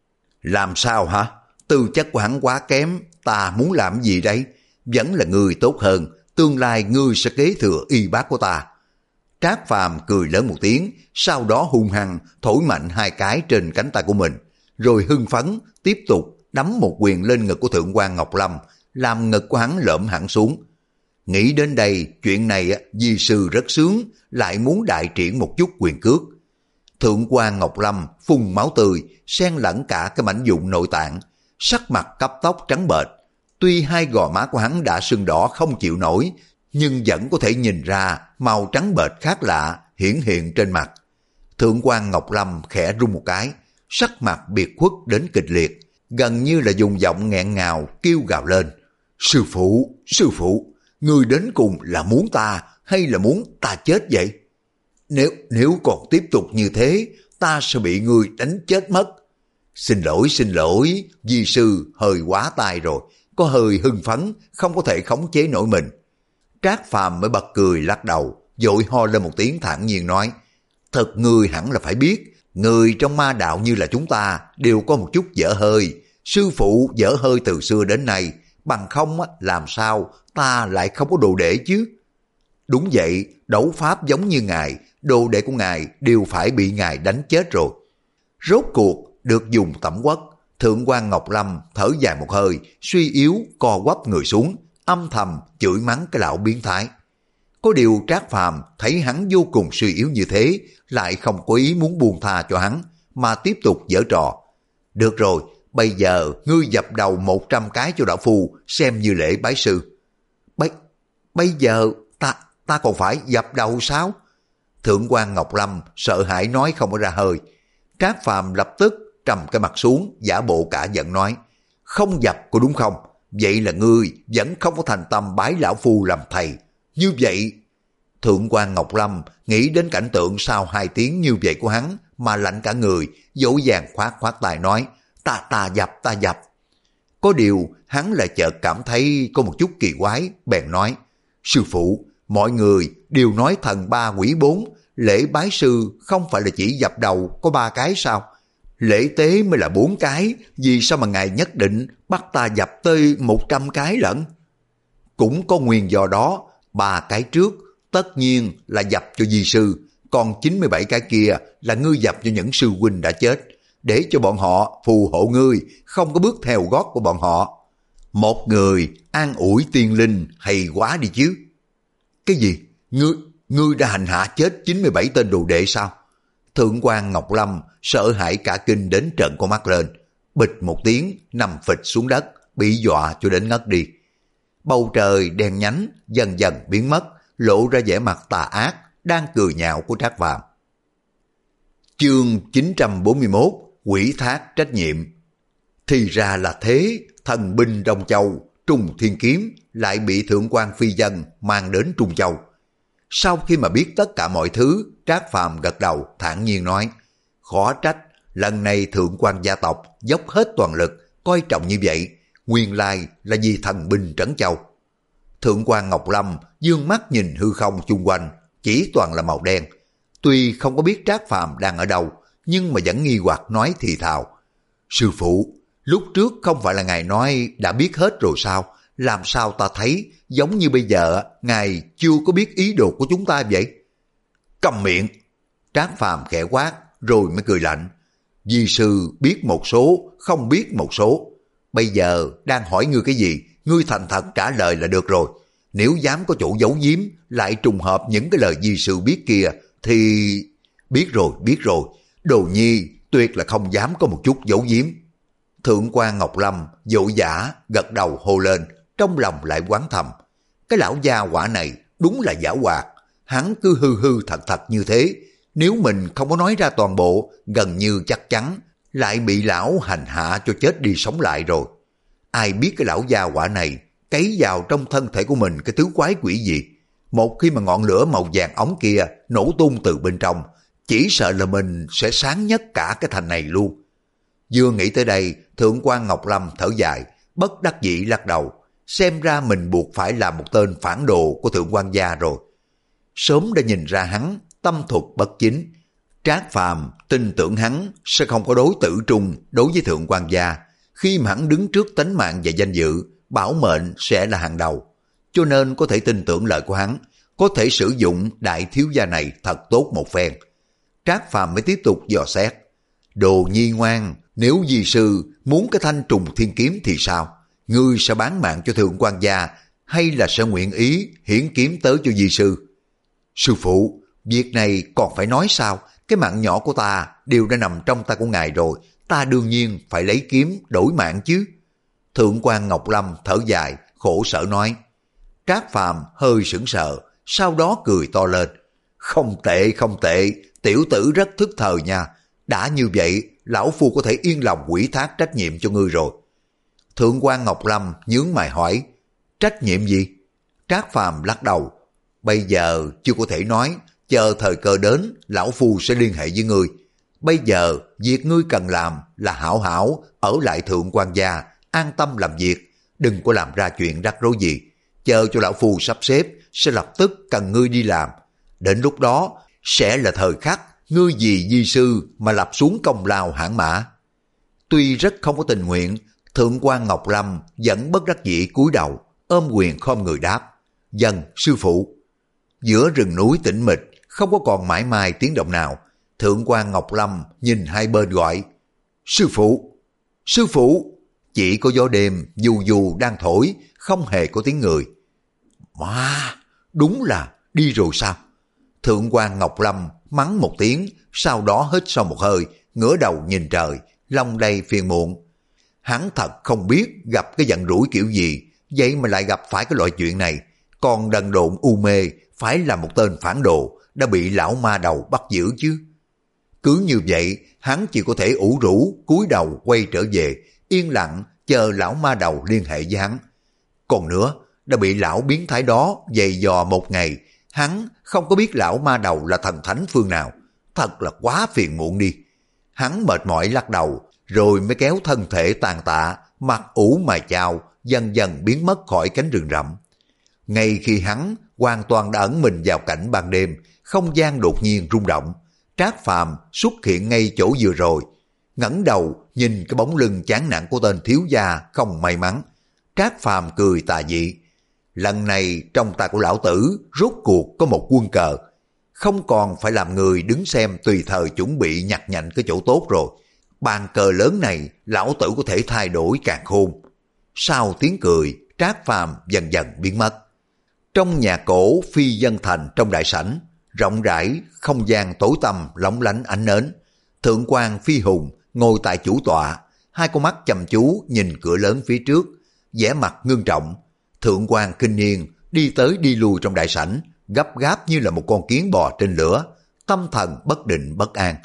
Làm sao hả? Tư chất của hắn quá kém, ta muốn làm gì đây? Vẫn là ngươi tốt hơn, tương lai ngươi sẽ kế thừa y bác của ta. Trác Phàm cười lớn một tiếng, sau đó hung hăng thổi mạnh hai cái trên cánh tay của mình, rồi hưng phấn tiếp tục đấm một quyền lên ngực của Thượng quan Ngọc Lâm, làm ngực của hắn lõm hẳn xuống. Nghĩ đến đây, chuyện này di sư rất sướng, lại muốn đại triển một chút quyền cước. Thượng quan Ngọc Lâm phun máu tươi, xen lẫn cả cái mảnh vụn nội tạng, sắc mặt cấp tóc trắng bệch. Tuy hai gò má của hắn đã sưng đỏ không chịu nổi, nhưng vẫn có thể nhìn ra màu trắng bệch khác lạ hiển hiện trên mặt. Thượng quan Ngọc Lâm khẽ rung một cái, sắc mặt biệt khuất đến kịch liệt, gần như là dùng giọng nghẹn ngào kêu gào lên. Sư phụ, sư phụ, ngươi đến cùng là muốn ta hay là muốn ta chết vậy? Nếu nếu còn tiếp tục như thế, ta sẽ bị ngươi đánh chết mất. Xin lỗi, xin lỗi, di sư hơi quá tài rồi, có hơi hưng phấn, không có thể khống chế nổi mình. Trác Phàm mới bật cười lắc đầu, vội ho lên một tiếng thản nhiên nói. Thật ngươi hẳn là phải biết, người trong ma đạo như là chúng ta đều có một chút dở hơi. Sư phụ dở hơi từ xưa đến nay, bằng không làm sao ta lại không có đồ đệ chứ? Đúng vậy, đấu pháp giống như ngài, đồ đệ của ngài đều phải bị ngài đánh chết rồi. Rốt cuộc được dùng tẩm quất, Thượng quan Ngọc Lâm thở dài một hơi, suy yếu co quắp người xuống, âm thầm chửi mắng cái lão biến thái. Có điều Trác Phàm thấy hắn vô cùng suy yếu như thế, lại không có ý muốn buông tha cho hắn, mà tiếp tục giở trò. Được rồi, bây giờ ngươi dập đầu một trăm cái cho đạo phu, xem như lễ bái sư. Bây, bây giờ ta, ta còn phải dập đầu sao? Thượng quan Ngọc Lâm sợ hãi nói không có ra hơi. Trác Phàm lập tức trầm cái mặt xuống, giả bộ cả giận nói. Không dập có đúng không? Vậy là ngươi vẫn không có thành tâm bái lão phu làm thầy. Như vậy, Thượng quan Ngọc Lâm nghĩ đến cảnh tượng sau hai tiếng như vậy của hắn mà lạnh cả người, dỗ dàng khoát khoát tay nói. Ta ta dập, ta dập. Có điều hắn lại chợt cảm thấy có một chút kỳ quái, bèn nói. Sư phụ, mọi người đều nói thần ba quỷ bốn, lễ bái sư không phải là chỉ dập đầu có ba cái sao? Lễ tế mới là bốn cái, vì sao mà ngài nhất định bắt ta dập tới một trăm cái lận? Cũng có nguyên do đó, ba cái trước tất nhiên là dập cho di sư, còn chín mươi bảy cái kia là ngươi dập cho những sư huynh đã chết, để cho bọn họ phù hộ ngươi, không có bước theo gót của bọn họ. Một người an ủi tiên linh hay quá đi chứ. Cái gì? Ngươi, ngươi đã hành hạ chết chín mươi bảy tên đồ đệ sao? Thượng quan Ngọc Lâm sợ hãi cả kinh đến trợn con mắt lên, bịch một tiếng nằm phịch xuống đất, bị dọa cho đến ngất đi. Bầu trời đen nhánh dần dần biến mất, lộ ra vẻ mặt tà ác đang cười nhạo của Trác Phàm. Chương chín trăm bốn mươi mốt, Quỷ thác trách nhiệm. Thì ra là thế, thần binh Đông Châu, Trùng Thiên Kiếm lại bị Thượng quan Phi Dân mang đến Trung Châu. Sau khi mà biết tất cả mọi thứ, Trác Phàm gật đầu thản nhiên nói, khó trách lần này Thượng quan gia tộc dốc hết toàn lực coi trọng như vậy, nguyên lai là vì thần binh Trấn Châu. Thượng quan Ngọc Lâm dương mắt nhìn hư không chung quanh, chỉ toàn là màu đen. Tuy không có biết Trác Phàm đang ở đâu, nhưng mà vẫn nghi hoặc nói thì thào. Sư phụ, lúc trước không phải là ngài nói đã biết hết rồi sao? Làm sao ta thấy giống như bây giờ ngài chưa có biết ý đồ của chúng ta vậy? Câm miệng! Trác Phàm khẽ quát rồi mới cười lạnh. Di sư biết một số, không biết một số. Bây giờ đang hỏi ngươi cái gì, ngươi thành thật trả lời là được rồi. Nếu dám có chỗ giấu giếm, lại trùng hợp những cái lời di sư biết kia, thì... Biết rồi, biết rồi, Đồ Nhi tuyệt là không dám có một chút giấu giếm. Thượng quan Ngọc Lâm vội vã gật đầu hô lên, trong lòng lại oán thầm. Cái lão gia quả này đúng là giả hoạt, hắn cứ hư hư thật thật như thế. Nếu mình không có nói ra toàn bộ, gần như chắc chắn lại bị lão hành hạ cho chết đi sống lại rồi. Ai biết cái lão gia quả này cấy vào trong thân thể của mình cái thứ quái quỷ gì. Một khi mà ngọn lửa màu vàng ống kia nổ tung từ bên trong, chỉ sợ là mình sẽ sáng nhất cả cái thành này luôn. Vừa nghĩ tới đây, Thượng quan Ngọc Lâm thở dài, bất đắc dĩ lắc đầu. Xem ra mình buộc phải là một tên phản đồ của Thượng quan gia rồi. Sớm đã nhìn ra hắn tâm thuật bất chính. Trác Phàm tin tưởng hắn sẽ không có đối tử trung đối với Thượng quan gia. Khi mà hắn đứng trước tánh mạng và danh dự, bảo mệnh sẽ là hàng đầu. Cho nên có thể tin tưởng lời của hắn, có thể sử dụng đại thiếu gia này thật tốt một phen. Trác Phàm mới tiếp tục dò xét. Đồ Nhi ngoan, nếu di sư muốn cái thanh trùng thiên kiếm thì sao? Ngươi sẽ bán mạng cho Thượng quan gia, hay là sẽ nguyện ý hiến kiếm tới cho di sư? Sư phụ, việc này còn phải nói sao? Cái mạng nhỏ của ta đều đã nằm trong tay của ngài rồi, ta đương nhiên phải lấy kiếm đổi mạng chứ. Thượng quan Ngọc Lâm thở dài, khổ sở nói. Trác Phàm hơi sững sờ, sau đó cười to lên. Không tệ, không tệ, tiểu tử rất thức thời nha. Đã như vậy, lão phu có thể yên lòng ủy thác trách nhiệm cho ngươi rồi. Thượng quan Ngọc Lâm nhướng mày hỏi. Trách nhiệm gì? Trác Phàm lắc đầu. Bây giờ chưa có thể nói, chờ thời cơ đến, lão phu sẽ liên hệ với ngươi. Bây giờ, việc ngươi cần làm là hảo hảo, ở lại Thượng quan gia, an tâm làm việc, đừng có làm ra chuyện rắc rối gì. Chờ cho lão phu sắp xếp, sẽ lập tức cần ngươi đi làm. Đến lúc đó, sẽ là thời khắc, ngươi vì di sư mà lập xuống công lao hãn mã. Tuy rất không có tình nguyện, Thượng quan Ngọc Lâm vẫn bất đắc dĩ cúi đầu, ôm quyền khom người đáp. Dân, sư phụ. Giữa rừng núi tĩnh mịch, không có còn mãi mai tiếng động nào. Thượng quan Ngọc Lâm nhìn hai bên gọi. Sư phụ! Sư phụ! Chỉ có gió đêm dù dù đang thổi, không hề có tiếng người. Mà, đúng là đi rồi sao? Thượng quan Ngọc Lâm mắng một tiếng, sau đó hít sâu một hơi, ngửa đầu nhìn trời, lòng đầy phiền muộn. Hắn thật không biết gặp cái giận rủi kiểu gì, vậy mà lại gặp phải cái loại chuyện này. Còn đần độn u mê, phải là một tên phản đồ, đã bị lão ma đầu bắt giữ chứ. Cứ như vậy, hắn chỉ có thể ủ rũ, cúi đầu quay trở về, yên lặng chờ lão ma đầu liên hệ với hắn. Còn nữa, đã bị lão biến thái đó dày dò một ngày, hắn không có biết lão ma đầu là thần thánh phương nào. Thật là quá phiền muộn đi. Hắn mệt mỏi lắc đầu, rồi mới kéo thân thể tàn tạ, mặt ủ mày chao, dần dần biến mất khỏi cánh rừng rậm. Ngay khi hắn hoàn toàn đã ẩn mình vào cảnh ban đêm, không gian đột nhiên rung động. Trác Phàm xuất hiện ngay chỗ vừa rồi, ngẩng đầu nhìn cái bóng lưng chán nản của tên thiếu gia không may mắn. Trác Phàm cười tà dị. Lần này trong tay của lão tử rốt cuộc có một quân cờ, không còn phải làm người đứng xem tùy thời chuẩn bị nhặt nhạnh cái chỗ tốt rồi. Bàn cờ lớn này lão tử có thể thay đổi càn khôn. Sau tiếng cười, Trác Phàm dần dần biến mất. Trong nhà cổ phi dân thành trong đại sảnh, rộng rãi, không gian tối tăm lóng lánh ánh nến. Thượng quan Phi Hùng ngồi tại chủ tọa, hai con mắt chăm chú nhìn cửa lớn phía trước, vẻ mặt ngưng trọng. Thượng quan Kinh Niên đi tới đi lui trong đại sảnh, gấp gáp như là một con kiến bò trên lửa, tâm thần bất định bất an.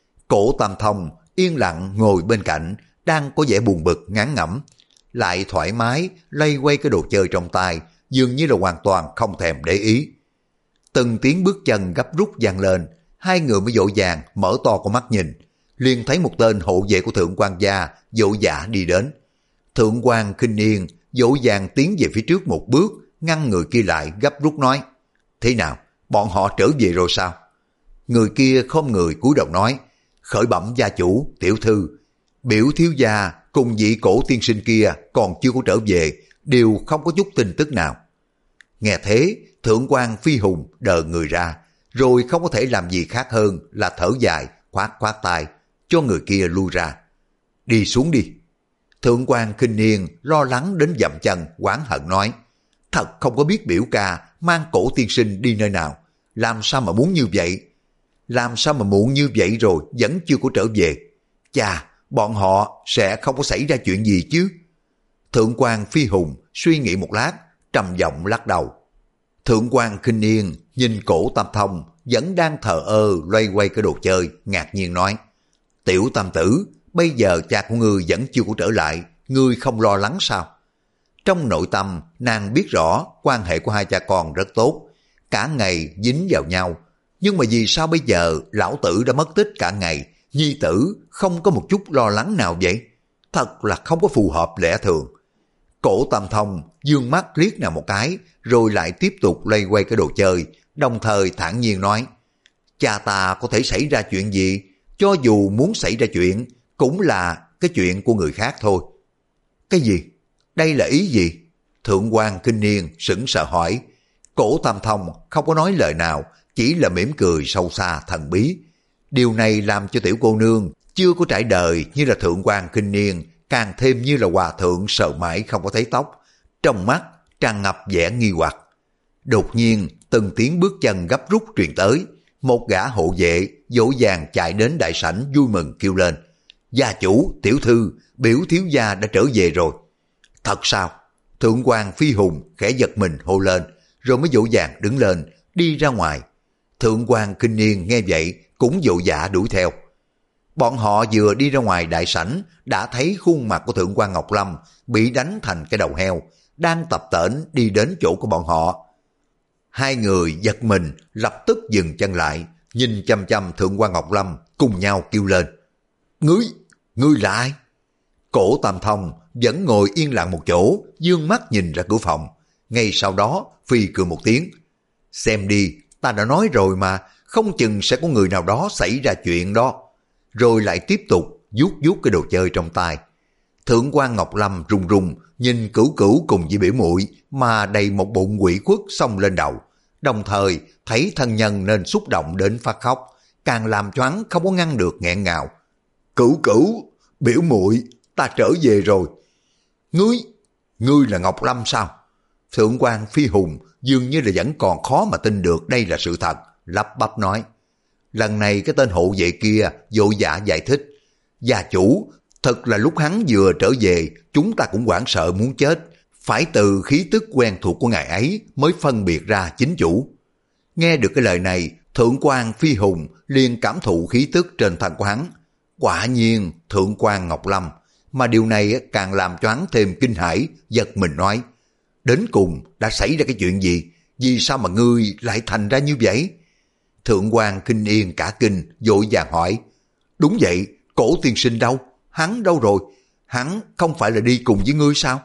Cổ Tam Thông yên lặng ngồi bên cạnh, đang có vẻ buồn bực ngán ngẩm, lại thoải mái lay quay cái đồ chơi trong tay, dường như là hoàn toàn không thèm để ý. Từng tiếng bước chân gấp rút vang lên, hai người mới vội vàng mở to con mắt nhìn, liền thấy một tên hộ vệ của Thượng quan gia vội vã đi đến. Thượng quan Kinh Niên vội vàng tiến về phía trước một bước, ngăn người kia lại gấp rút nói, thế nào, bọn họ trở về rồi sao? Người kia khom người cúi đầu nói, khởi bẩm gia chủ, tiểu thư, biểu thiếu gia cùng vị cổ tiên sinh kia còn chưa có trở về, đều không có chút tin tức nào. Nghe thế, thượng quan Phi Hùng đờ người ra, rồi không có thể làm gì khác hơn là thở dài, khoát khoát tay, cho người kia lui ra. Đi xuống đi. Thượng quan Khinh Niên lo lắng đến dậm chân, oán hận nói, thật không có biết biểu ca mang cổ tiên sinh đi nơi nào, làm sao mà muốn như vậy? Làm sao mà muộn như vậy rồi vẫn chưa có trở về? Chà, bọn họ sẽ không có xảy ra chuyện gì chứ? Thượng quan Phi Hùng suy nghĩ một lát, trầm giọng lắc đầu. Thượng quan Khinh Niên nhìn cổ Tam Thông vẫn đang thờ ơ loay quay cái đồ chơi, ngạc nhiên nói, tiểu tam tử, bây giờ cha của ngươi vẫn chưa có trở lại, ngươi không lo lắng sao? Trong nội tâm, nàng biết rõ quan hệ của hai cha con rất tốt, cả ngày dính vào nhau. Nhưng mà vì sao bây giờ lão tử đã mất tích cả ngày, nhi tử không có một chút lo lắng nào vậy? Thật là không có phù hợp lẽ thường. Cổ Tam Thông dương mắt liếc nàng một cái, rồi lại tiếp tục loay quay cái đồ chơi, đồng thời thản nhiên nói, cha ta có thể xảy ra chuyện gì, cho dù muốn xảy ra chuyện, cũng là cái chuyện của người khác thôi. Cái gì? Đây là ý gì? Thượng quan Kinh Niên sững sờ hỏi. Cổ Tam Thông không có nói lời nào, chỉ là mỉm cười sâu xa thần bí. Điều này làm cho tiểu cô nương chưa có trải đời như là thượng quan Kinh Niên càng thêm như là hòa thượng sợ mãi không có thấy tóc, trong mắt tràn ngập vẻ nghi hoặc. Đột nhiên từng tiếng bước chân gấp rút truyền tới, một gã hộ vệ dỗ dàng chạy đến đại sảnh vui mừng kêu lên, gia chủ, tiểu thư, biểu thiếu gia đã trở về rồi. Thật sao? Thượng quan Phi Hùng khẽ giật mình hô lên, rồi mới dỗ dàng đứng lên đi ra ngoài. Thượng quan Kinh Niên nghe vậy cũng vội vã đuổi theo. Bọn họ vừa đi ra ngoài đại sảnh đã thấy khuôn mặt của Thượng quan Ngọc Lâm bị đánh thành cái đầu heo, đang tập tễnh đi đến chỗ của bọn họ. Hai người giật mình lập tức dừng chân lại, nhìn chăm chăm Thượng quan Ngọc Lâm, cùng nhau kêu lên, ngươi, ngươi là ai? Cổ Tam Thông vẫn ngồi yên lặng một chỗ, dương mắt nhìn ra cửa phòng. Ngay sau đó phi cười một tiếng, xem đi, ta đã nói rồi mà, không chừng sẽ có người nào đó xảy ra chuyện đó. Rồi lại tiếp tục vuốt vuốt cái đồ chơi trong tay. Thượng quan Ngọc Lâm run run nhìn Cửu Cửu cùng với biểu muội mà đầy một bụng quỷ khuất xông lên đầu, đồng thời thấy thân nhân nên xúc động đến phát khóc, càng làm cho hắn không có ngăn được nghẹn ngào. Cửu Cửu, biểu muội, ta trở về rồi. Ngươi, ngươi là Ngọc Lâm sao? Thượng quan Phi Hùng dường như là vẫn còn khó mà tin được đây là sự thật, lắp bắp nói. Lần này cái tên hộ vệ kia vội vã giải thích, gia chủ, thật là lúc hắn vừa trở về, chúng ta cũng hoảng sợ muốn chết, phải từ khí tức quen thuộc của ngài ấy mới phân biệt ra chính chủ. Nghe được cái lời này, Thượng quan Phi Hùng liền cảm thụ khí tức trên thân của hắn. Quả nhiên Thượng quan Ngọc Lâm, mà điều này càng làm cho hắn thêm kinh hãi, giật mình nói, đến cùng đã xảy ra cái chuyện gì? Vì sao mà ngươi lại thành ra như vậy? Thượng quan Kinh Yên cả kinh, vội vàng hỏi, đúng vậy, cổ tiên sinh đâu? Hắn đâu rồi? Hắn không phải là đi cùng với ngươi sao?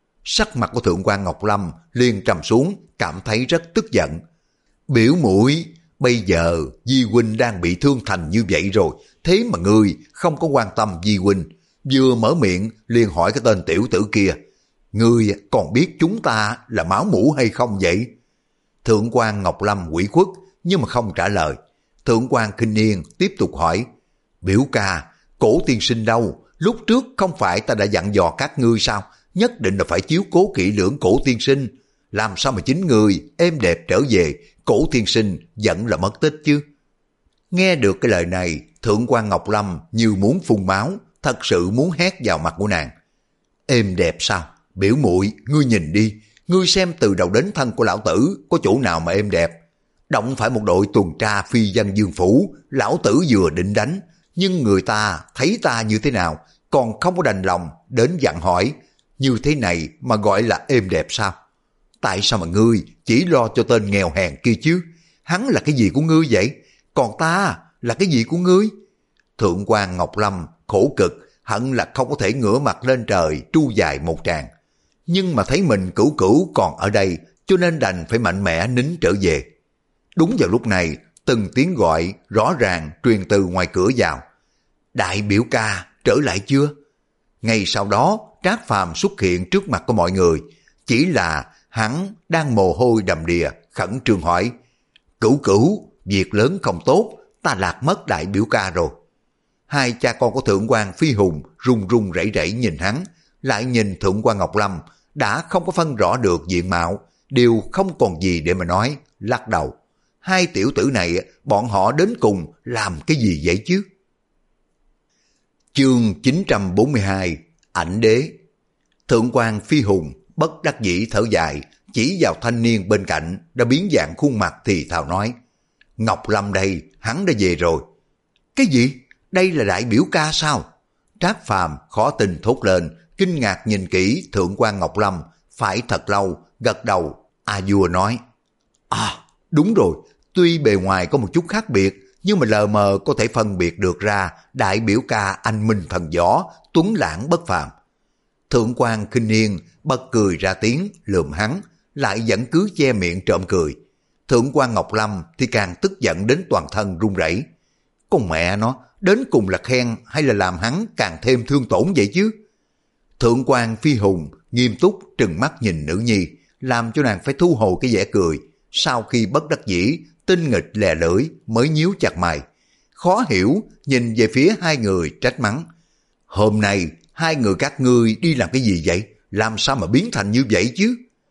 Sắc mặt của Thượng quan Ngọc Lâm liền trầm xuống, cảm thấy rất tức giận. Biểu muội, bây giờ Di huynh đang bị thương thành như vậy rồi, thế mà ngươi không có quan tâm Di huynh, vừa mở miệng liền hỏi cái tên tiểu tử kia, ngươi còn biết chúng ta là máu mủ hay không vậy? Thượng quan Ngọc Lâm ủy khuất nhưng mà không trả lời. Thượng quan Kinh Niên tiếp tục hỏi, biểu ca, cổ tiên sinh đâu? Lúc trước không phải ta đã dặn dò các ngươi sao? Nhất định là phải chiếu cố kỹ lưỡng cổ tiên sinh. Làm sao mà chính người êm đẹp trở về, cổ tiên sinh vẫn là mất tích chứ? Nghe được cái lời này, Thượng quan Ngọc Lâm như muốn phun máu, thật sự muốn hét vào mặt của nàng. Êm đẹp sao? Biểu muội, ngươi nhìn đi, ngươi xem từ đầu đến thân của lão tử có chỗ nào mà êm đẹp? Động phải một đội tuần tra phi dân dương phủ, lão tử vừa định đánh, nhưng người ta thấy ta như thế nào, còn không có đành lòng đến dặn hỏi, như thế này mà gọi là êm đẹp sao? Tại sao mà ngươi chỉ lo cho tên nghèo hèn kia chứ? Hắn là cái gì của ngươi vậy? Còn ta là cái gì của ngươi? Thượng quan Ngọc Lâm khổ cực, hận là không có thể ngửa mặt lên trời tru dài một tràng. Nhưng mà thấy mình Cửu Cửu còn ở đây, cho nên đành phải mạnh mẽ nín trở về. Đúng vào lúc này, từng tiếng gọi rõ ràng truyền từ ngoài cửa vào. Đại biểu ca trở lại chưa? Ngay sau đó, Trác Phàm xuất hiện trước mặt của mọi người. Chỉ là hắn đang mồ hôi đầm đìa, khẩn trương hỏi. Cửu Cửu, việc lớn không tốt, ta lạc mất đại biểu ca rồi. Hai cha con của Thượng quan Phi Hùng run run rẩy rẩy nhìn hắn, lại nhìn Thượng quan Ngọc Lâm, đã không có phân rõ được diện mạo, đều không còn gì để mà nói, lắc đầu. Hai tiểu tử này, bọn họ đến cùng làm cái gì vậy chứ? Chương chín trăm bốn mươi hai, Ảnh Đế. Thượng quan Phi Hùng bất đắc dĩ thở dài, chỉ vào thanh niên bên cạnh đã biến dạng khuôn mặt thì thào nói. Ngọc Lâm đây, hắn đã về rồi. Cái gì? Đây là đại biểu ca sao? Trác Phàm khó tin thốt lên, kinh ngạc nhìn kỹ Thượng quan Ngọc Lâm, phải thật lâu, gật đầu. A Vua nói, à, đúng rồi, tuy bề ngoài có một chút khác biệt, nhưng mà lờ mờ có thể phân biệt được ra đại biểu ca anh minh thần võ, tuấn lãng bất phàm. Thượng quan Khinh Niên bật cười ra tiếng, lườm hắn, lại vẫn cứ che miệng trộm cười. Thượng quan Ngọc Lâm thì càng tức giận đến toàn thân run rẩy. Con mẹ nó, đến cùng là khen hay là làm hắn càng thêm thương tổn vậy chứ? Thượng quan Phi Hùng nghiêm túc trừng mắt nhìn nữ nhi, làm cho nàng phải thu hồi cái vẻ cười. Sau khi bất đắc dĩ, tinh nghịch lè lưỡi mới nhíu chặt mày. Khó hiểu nhìn về phía hai người trách mắng. Hôm nay hai người các ngươi đi làm cái gì vậy? Làm sao mà biến thành như vậy chứ?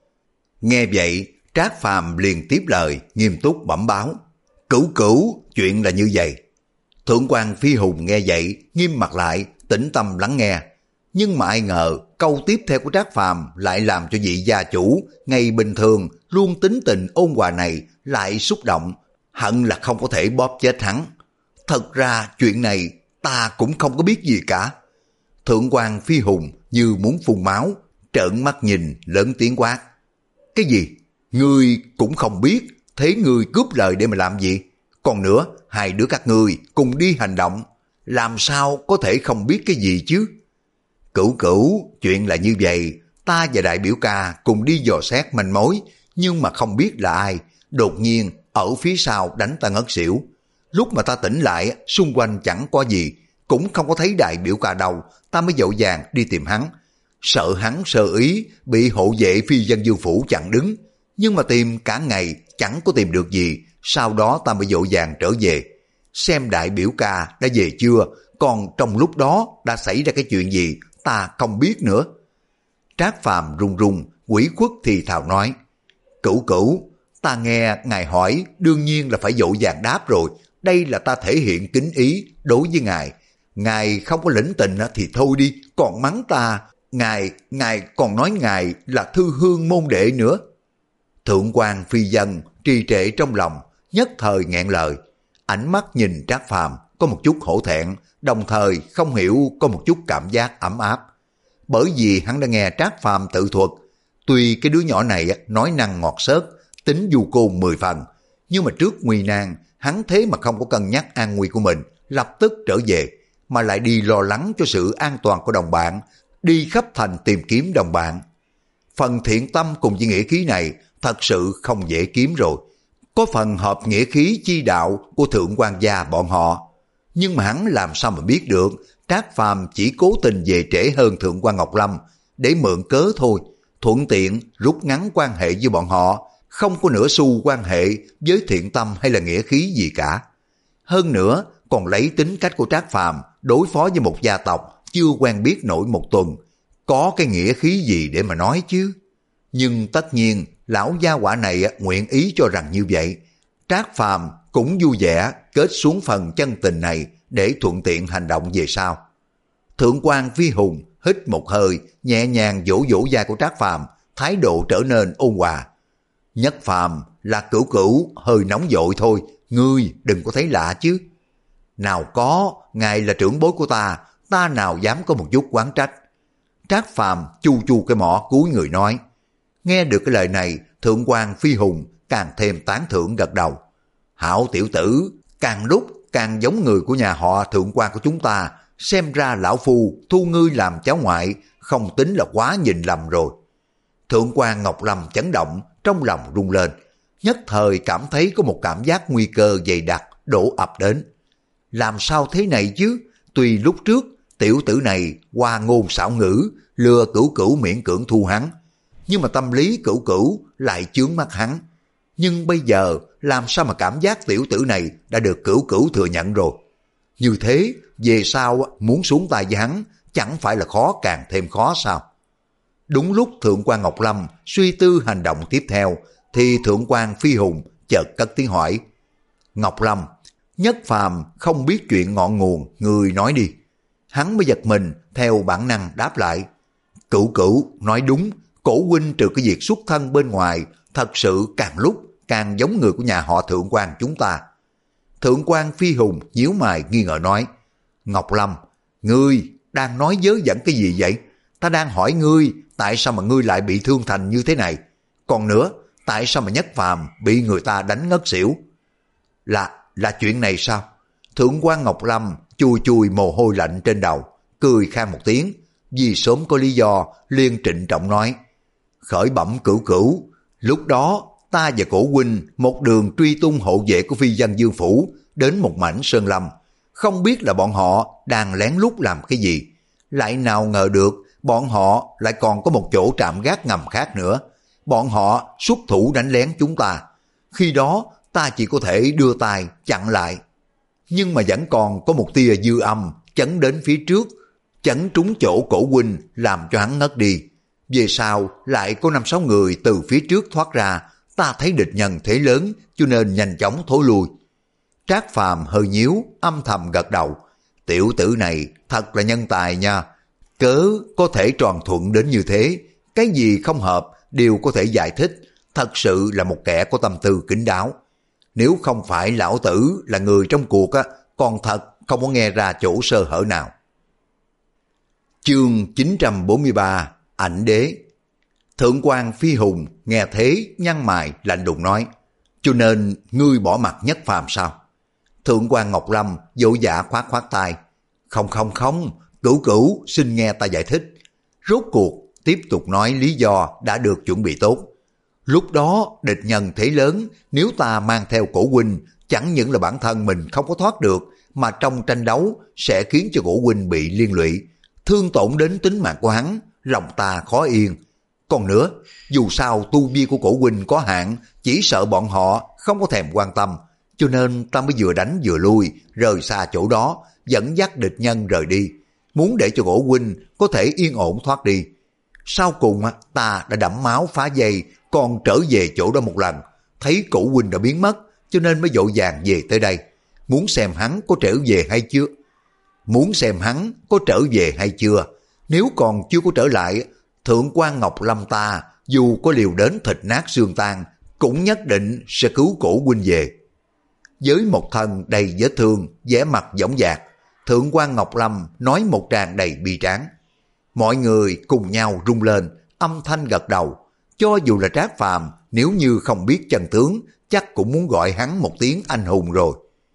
Nghe vậy, Trác Phàm liền tiếp lời, nghiêm túc bẩm báo. Cửu Cửu, chuyện là như vậy. Thượng quan Phi Hùng nghe vậy, nghiêm mặt lại, tĩnh tâm lắng nghe. Nhưng mà ai ngờ, câu tiếp theo của Trác Phàm lại làm cho vị gia chủ, ngày bình thường, luôn tính tình ôn hòa này, lại xúc động, hận là không có thể bóp chết hắn. Thật ra chuyện này, ta cũng không có biết gì cả. Thượng quan Phi Hùng như muốn phun máu, trợn mắt nhìn, lớn tiếng quát. Cái gì? Ngươi cũng không biết, thế ngươi cướp lời để mà làm gì? Còn nữa, hai đứa các ngươi cùng đi hành động, làm sao có thể không biết cái gì chứ? Cửu Cửu, chuyện là như vậy, ta và đại biểu ca cùng đi dò xét manh mối, nhưng mà không biết là ai, đột nhiên ở phía sau đánh ta ngất xỉu. Lúc mà ta tỉnh lại, xung quanh chẳng có gì, cũng không có thấy đại biểu ca đâu, ta mới vội vàng đi tìm hắn. Sợ hắn sơ ý, bị hộ vệ Phi Dân Dương Phủ chặn đứng, nhưng mà tìm cả ngày chẳng có tìm được gì, sau đó ta mới vội vàng trở về. Xem đại biểu ca đã về chưa, còn trong lúc đó đã xảy ra cái chuyện gì, ta không biết nữa. Trác Phàm run run, quỷ khuất thì thào nói. Cửu Cửu, ta nghe ngài hỏi, đương nhiên là phải vội vàng đáp rồi, đây là ta thể hiện kính ý đối với ngài. Ngài không có lĩnh tình thì thôi đi, còn mắng ta, ngài, ngài còn nói ngài là thư hương môn đệ nữa. Thượng quan Phi Dân trì trệ trong lòng, nhất thời nghẹn lời. Ánh mắt nhìn Trác Phàm có một chút hổ thẹn, đồng thời không hiểu có một chút cảm giác ấm áp. Bởi vì hắn đã nghe Trác Phàm tự thuật, tuy cái đứa nhỏ này nói năng ngọt xớt, tính du côn mười phần, nhưng mà trước nguy nan, hắn thế mà không có cân nhắc an nguy của mình, lập tức trở về, mà lại đi lo lắng cho sự an toàn của đồng bạn, đi khắp thành tìm kiếm đồng bạn. Phần thiện tâm cùng với nghĩa khí này thật sự không dễ kiếm rồi, có phần hợp nghĩa khí chi đạo của thượng quan gia bọn họ. Nhưng mà hắn làm sao mà biết được Trác Phàm chỉ cố tình về trễ hơn thượng quan Ngọc Lâm để mượn cớ thôi, thuận tiện rút ngắn quan hệ với bọn họ, không có nửa xu quan hệ với thiện tâm hay là nghĩa khí gì cả. Hơn nữa còn lấy tính cách của Trác Phàm đối phó với một gia tộc chưa quen biết nổi một tuần, có cái nghĩa khí gì để mà nói chứ. Nhưng tất nhiên lão gia quả này nguyện ý cho rằng như vậy, Trác Phàm cũng vui vẻ kết xuống phần chân tình này để thuận tiện hành động về sau. Thượng quan Phi Hùng hít một hơi, nhẹ nhàng vỗ vỗ vai của Trác Phàm, thái độ trở nên ôn hòa. Nhất Phàm là Cửu Cửu hơi nóng vội thôi, ngươi đừng có thấy lạ chứ. Nào có, ngài là trưởng bối của ta, ta nào dám có một chút oán trách. Trác Phàm chu chu cái mỏ cúi người nói. Nghe được cái lời này, Thượng quan Phi Hùng càng thêm tán thưởng gật đầu. Hảo tiểu tử, càng lúc càng giống người của nhà họ Thượng quan của chúng ta, xem ra lão phu thu ngươi làm cháu ngoại, không tính là quá nhìn lầm rồi. Thượng quan Ngọc Lâm chấn động, trong lòng rung lên, nhất thời cảm thấy có một cảm giác nguy cơ dày đặc đổ ập đến. Làm sao thế này chứ? Tuy lúc trước tiểu tử này qua ngôn xảo ngữ lừa Cửu Cửu miễn cưỡng thu hắn, nhưng mà tâm lý Cửu Cửu lại chướng mắt hắn. Nhưng bây giờ làm sao mà cảm giác tiểu tử này đã được Cửu Cửu thừa nhận rồi? Như thế về sau muốn xuống tay với hắn chẳng phải là khó càng thêm khó sao? Đúng lúc Thượng quan Ngọc Lâm suy tư hành động tiếp theo thì Thượng quan Phi Hùng chợt cất tiếng hỏi: Ngọc Lâm, Nhất Phàm không biết chuyện ngọn nguồn, người nói đi. Hắn mới giật mình theo bản năng đáp lại: Cửu Cửu nói đúng, cổ huynh trừ cái việc xuất thân bên ngoài thật sự càng lúc càng giống người của nhà họ Thượng quan chúng ta. Thượng quan Phi Hùng nhíu mày nghi ngờ nói: Ngọc Lâm, ngươi đang nói vớ vẩn cái gì vậy? Ta đang hỏi ngươi tại sao mà ngươi lại bị thương thành như thế này? Còn nữa, tại sao mà Nhất Phàm bị người ta đánh ngất xỉu? Là, là chuyện này sao? Thượng quan Ngọc Lâm chùi chùi mồ hôi lạnh trên đầu, cười khan một tiếng, vì sớm có lý do liền trịnh trọng nói: Khởi bẩm Cửu Cửu, lúc đó ta và cổ huynh một đường truy tung hộ vệ của Phi Văn Dương Phủ đến một mảnh sơn lâm, không biết là bọn họ đang lén lút làm cái gì. Lại nào ngờ được bọn họ lại còn có một chỗ trạm gác ngầm khác nữa. Bọn họ xuất thủ đánh lén chúng ta. Khi đó ta chỉ có thể đưa tay chặn lại. Nhưng mà vẫn còn có một tia dư âm chấn đến phía trước, chấn trúng chỗ cổ huynh làm cho hắn ngất đi. Về sau lại có năm sáu người từ phía trước thoát ra, ta thấy địch nhân thế lớn cho nên nhanh chóng thối lui. Trác Phàm hơi nhíu, âm thầm gật đầu. Tiểu tử này thật là nhân tài nha. Cớ có thể tròn thuận đến như thế, cái gì không hợp đều có thể giải thích, thật sự là một kẻ có tâm tư kín đáo. Nếu không phải lão tử là người trong cuộc á, còn thật không có nghe ra chỗ sơ hở nào. Chương chín trăm bốn mươi ba, Ảnh Đế. Thượng quan Phi Hùng nghe thế nhăn mày lạnh lùng nói: Cho nên ngươi bỏ mặt Nhất Phàm sao? Thượng quan Ngọc Lâm vội vã khoát khoát tay: Không không không, Cửu Cửu xin nghe ta giải thích. Rốt cuộc tiếp tục nói lý do đã được chuẩn bị tốt. Lúc đó địch nhân thế lớn, nếu ta mang theo cổ huynh, chẳng những là bản thân mình không có thoát được, mà trong tranh đấu sẽ khiến cho cổ huynh bị liên lụy, thương tổn đến tính mạng của hắn, lòng ta khó yên. Còn nữa, dù sao tu vi của cổ huynh có hạn, chỉ sợ bọn họ không có thèm quan tâm, cho nên ta mới vừa đánh vừa lui, rời xa chỗ đó, dẫn dắt địch nhân rời đi, muốn để cho cổ huynh có thể yên ổn thoát đi. Sau cùng ta đã đẫm máu phá dây, còn trở về chỗ đó một lần, thấy cổ huynh đã biến mất, cho nên mới vội vàng về tới đây, muốn xem hắn có trở về hay chưa. Muốn xem hắn có trở về hay chưa, nếu còn chưa có trở lại, Thượng quan Ngọc Lâm ta dù có liều đến thịt nát xương tan, cũng nhất định sẽ cứu cổ huynh về. Với một thân đầy vết thương, vẻ mặt dõng dạc, Thượng quan Ngọc Lâm nói một tràng đầy bi tráng. Mọi người cùng nhau rung lên, âm thanh gật đầu. Cho dù là Trác Phàm, nếu như không biết chân tướng, chắc cũng muốn gọi hắn một tiếng anh hùng rồi.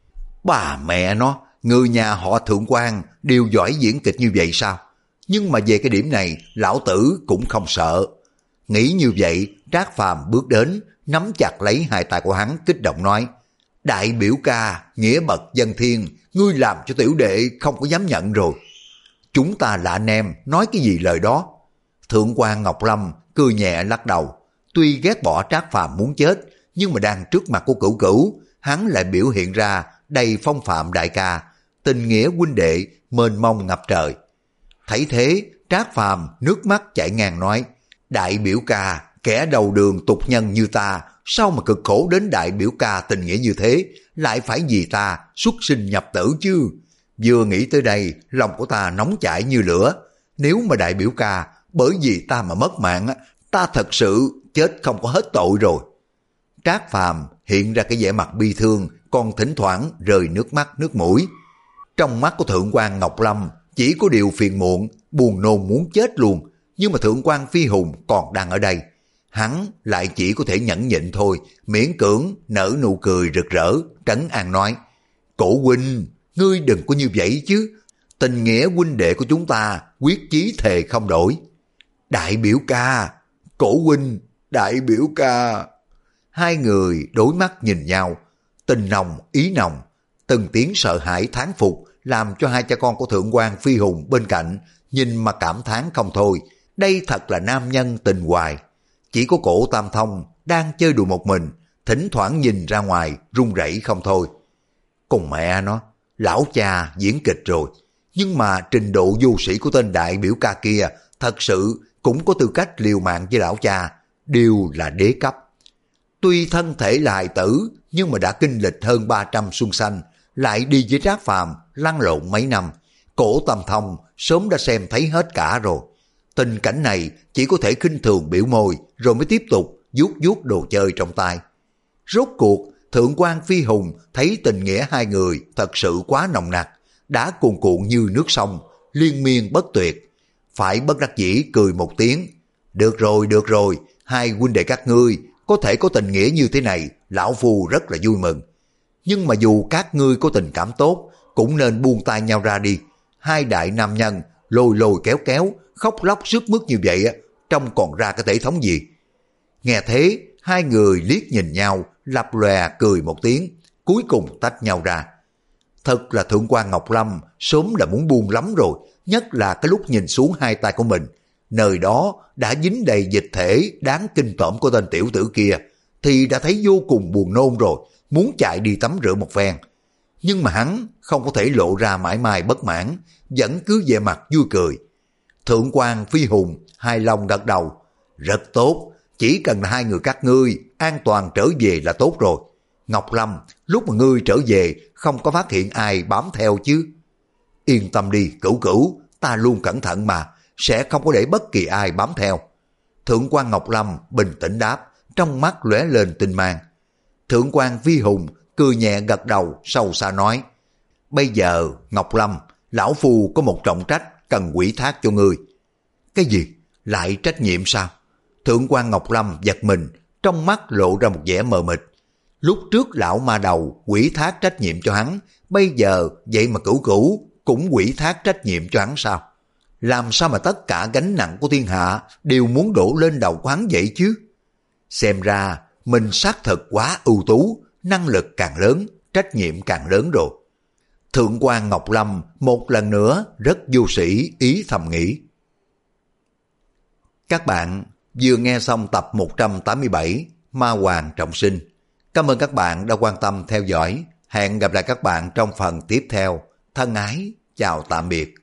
Bà mẹ nó, người nhà họ Thượng quan đều giỏi diễn kịch như vậy sao? Nhưng mà về cái điểm này, lão tử cũng không sợ. Nghĩ như vậy, Trác Phàm bước đến, nắm chặt lấy hai tay của hắn, kích động nói: Đại biểu ca, nghĩa bậc dân thiên, ngươi làm cho tiểu đệ không có dám nhận rồi. Chúng ta là anh em, nói cái gì lời đó? Thượng quan Ngọc Lâm cười nhẹ lắc đầu. Tuy ghét bỏ Trác Phàm muốn chết, nhưng mà đang trước mặt của Cửu Cửu, hắn lại biểu hiện ra đầy phong phạm đại ca, tình nghĩa huynh đệ mênh mông ngập trời. Thấy thế, Trác Phàm nước mắt chảy ngang nói: Đại biểu ca, kẻ đầu đường tục nhân như ta, sao mà cực khổ đến đại biểu ca tình nghĩa như thế, lại phải vì ta xuất sinh nhập tử chứ? Vừa nghĩ tới đây, lòng của ta nóng chảy như lửa. Nếu mà đại biểu ca bởi vì ta mà mất mạng, ta thật sự chết không có hết tội rồi. Trác Phàm hiện ra cái vẻ mặt bi thương, còn thỉnh thoảng rơi nước mắt nước mũi. Trong mắt của Thượng quan Ngọc Lâm chỉ có điều phiền muộn, buồn nôn muốn chết luôn. Nhưng mà Thượng quan Phi Hùng còn đang ở đây, hắn lại chỉ có thể nhẫn nhịn thôi, miễn cưỡng nở nụ cười rực rỡ, trấn an nói: Cổ huynh, ngươi đừng có như vậy chứ, tình nghĩa huynh đệ của chúng ta quyết chí thề không đổi. Đại biểu ca, cổ huynh, đại biểu ca. Hai người đối mắt nhìn nhau, tình nồng ý nồng, từng tiếng sợ hãi thán phục làm cho hai cha con của Thượng quan Phi Hùng bên cạnh nhìn mà cảm thán không thôi. Đây thật là nam nhân tình hoài. Chỉ có cổ Tam Thông đang chơi đùa một mình, thỉnh thoảng nhìn ra ngoài run rẩy không thôi. Cùng mẹ nó, lão cha diễn kịch rồi, nhưng mà trình độ vô sĩ của tên đại biểu ca kia thật sự cũng có tư cách liều mạng với lão cha, đều là đế cấp. Tuy thân thể là hài tử, nhưng mà đã kinh lịch hơn ba trăm xuân xanh, lại đi với Trác Phàm lăn lộn mấy năm, cổ Tam Thông sớm đã xem thấy hết cả rồi. Tình cảnh này chỉ có thể khinh thường biểu môi rồi mới tiếp tục vuốt vuốt đồ chơi trong tay. Rốt cuộc, Thượng quan Phi Hùng thấy tình nghĩa hai người thật sự quá nồng nặc, đã cuồn cuộn như nước sông, liên miên bất tuyệt. Phải bất đắc dĩ cười một tiếng. Được rồi, được rồi, hai huynh đệ các ngươi có thể có tình nghĩa như thế này, lão phu rất là vui mừng. Nhưng mà dù các ngươi có tình cảm tốt, cũng nên buông tay nhau ra đi. Hai đại nam nhân lôi lôi kéo kéo, khóc lóc sướt mướt như vậy, trông còn ra cái thể thống gì. Nghe thế, hai người liếc nhìn nhau, lập lòe cười một tiếng, cuối cùng tách nhau ra. Thật là Thượng quan Ngọc Lâm sớm đã muốn buông lắm rồi, nhất là cái lúc nhìn xuống hai tay của mình. Nơi đó đã dính đầy dịch thể đáng kinh tởm của tên tiểu tử kia, thì đã thấy vô cùng buồn nôn rồi, muốn chạy đi tắm rửa một phen. Nhưng mà hắn không có thể lộ ra mãi mãi bất mãn, vẫn cứ về mặt vui cười. Thượng quan Phi Hùng hài lòng gật đầu. Rất tốt, chỉ cần là hai người các ngươi an toàn trở về là tốt rồi. Ngọc Lâm, lúc mà ngươi trở về không có phát hiện ai bám theo chứ? Yên tâm đi Cửu Cửu, ta luôn cẩn thận mà, sẽ không có để bất kỳ ai bám theo. Thượng quan Ngọc Lâm bình tĩnh đáp, trong mắt lóe lên tinh mang. Thượng quan Phi Hùng cười nhẹ gật đầu, sâu xa nói: Bây giờ Ngọc Lâm, lão phu có một trọng trách cần quỷ thác cho ngươi. Cái gì? Lại trách nhiệm sao? Thượng quan Ngọc Lâm giật mình, trong mắt lộ ra một vẻ mờ mịt. Lúc trước lão ma đầu quỷ thác trách nhiệm cho hắn, bây giờ vậy mà Cửu Cửu cũng quỷ thác trách nhiệm cho hắn sao? Làm sao mà tất cả gánh nặng của thiên hạ đều muốn đổ lên đầu của hắn vậy chứ? Xem ra mình xác thực quá ưu tú, năng lực càng lớn, trách nhiệm càng lớn rồi. Thượng quan Ngọc Lâm một lần nữa rất vô sĩ ý thầm nghĩ. Các bạn vừa nghe xong tập một trăm tám mươi bảy Ma Hoàng Trọng Sinh. Cảm ơn các bạn đã quan tâm theo dõi. Hẹn gặp lại các bạn trong phần tiếp theo. Thân ái, chào tạm biệt.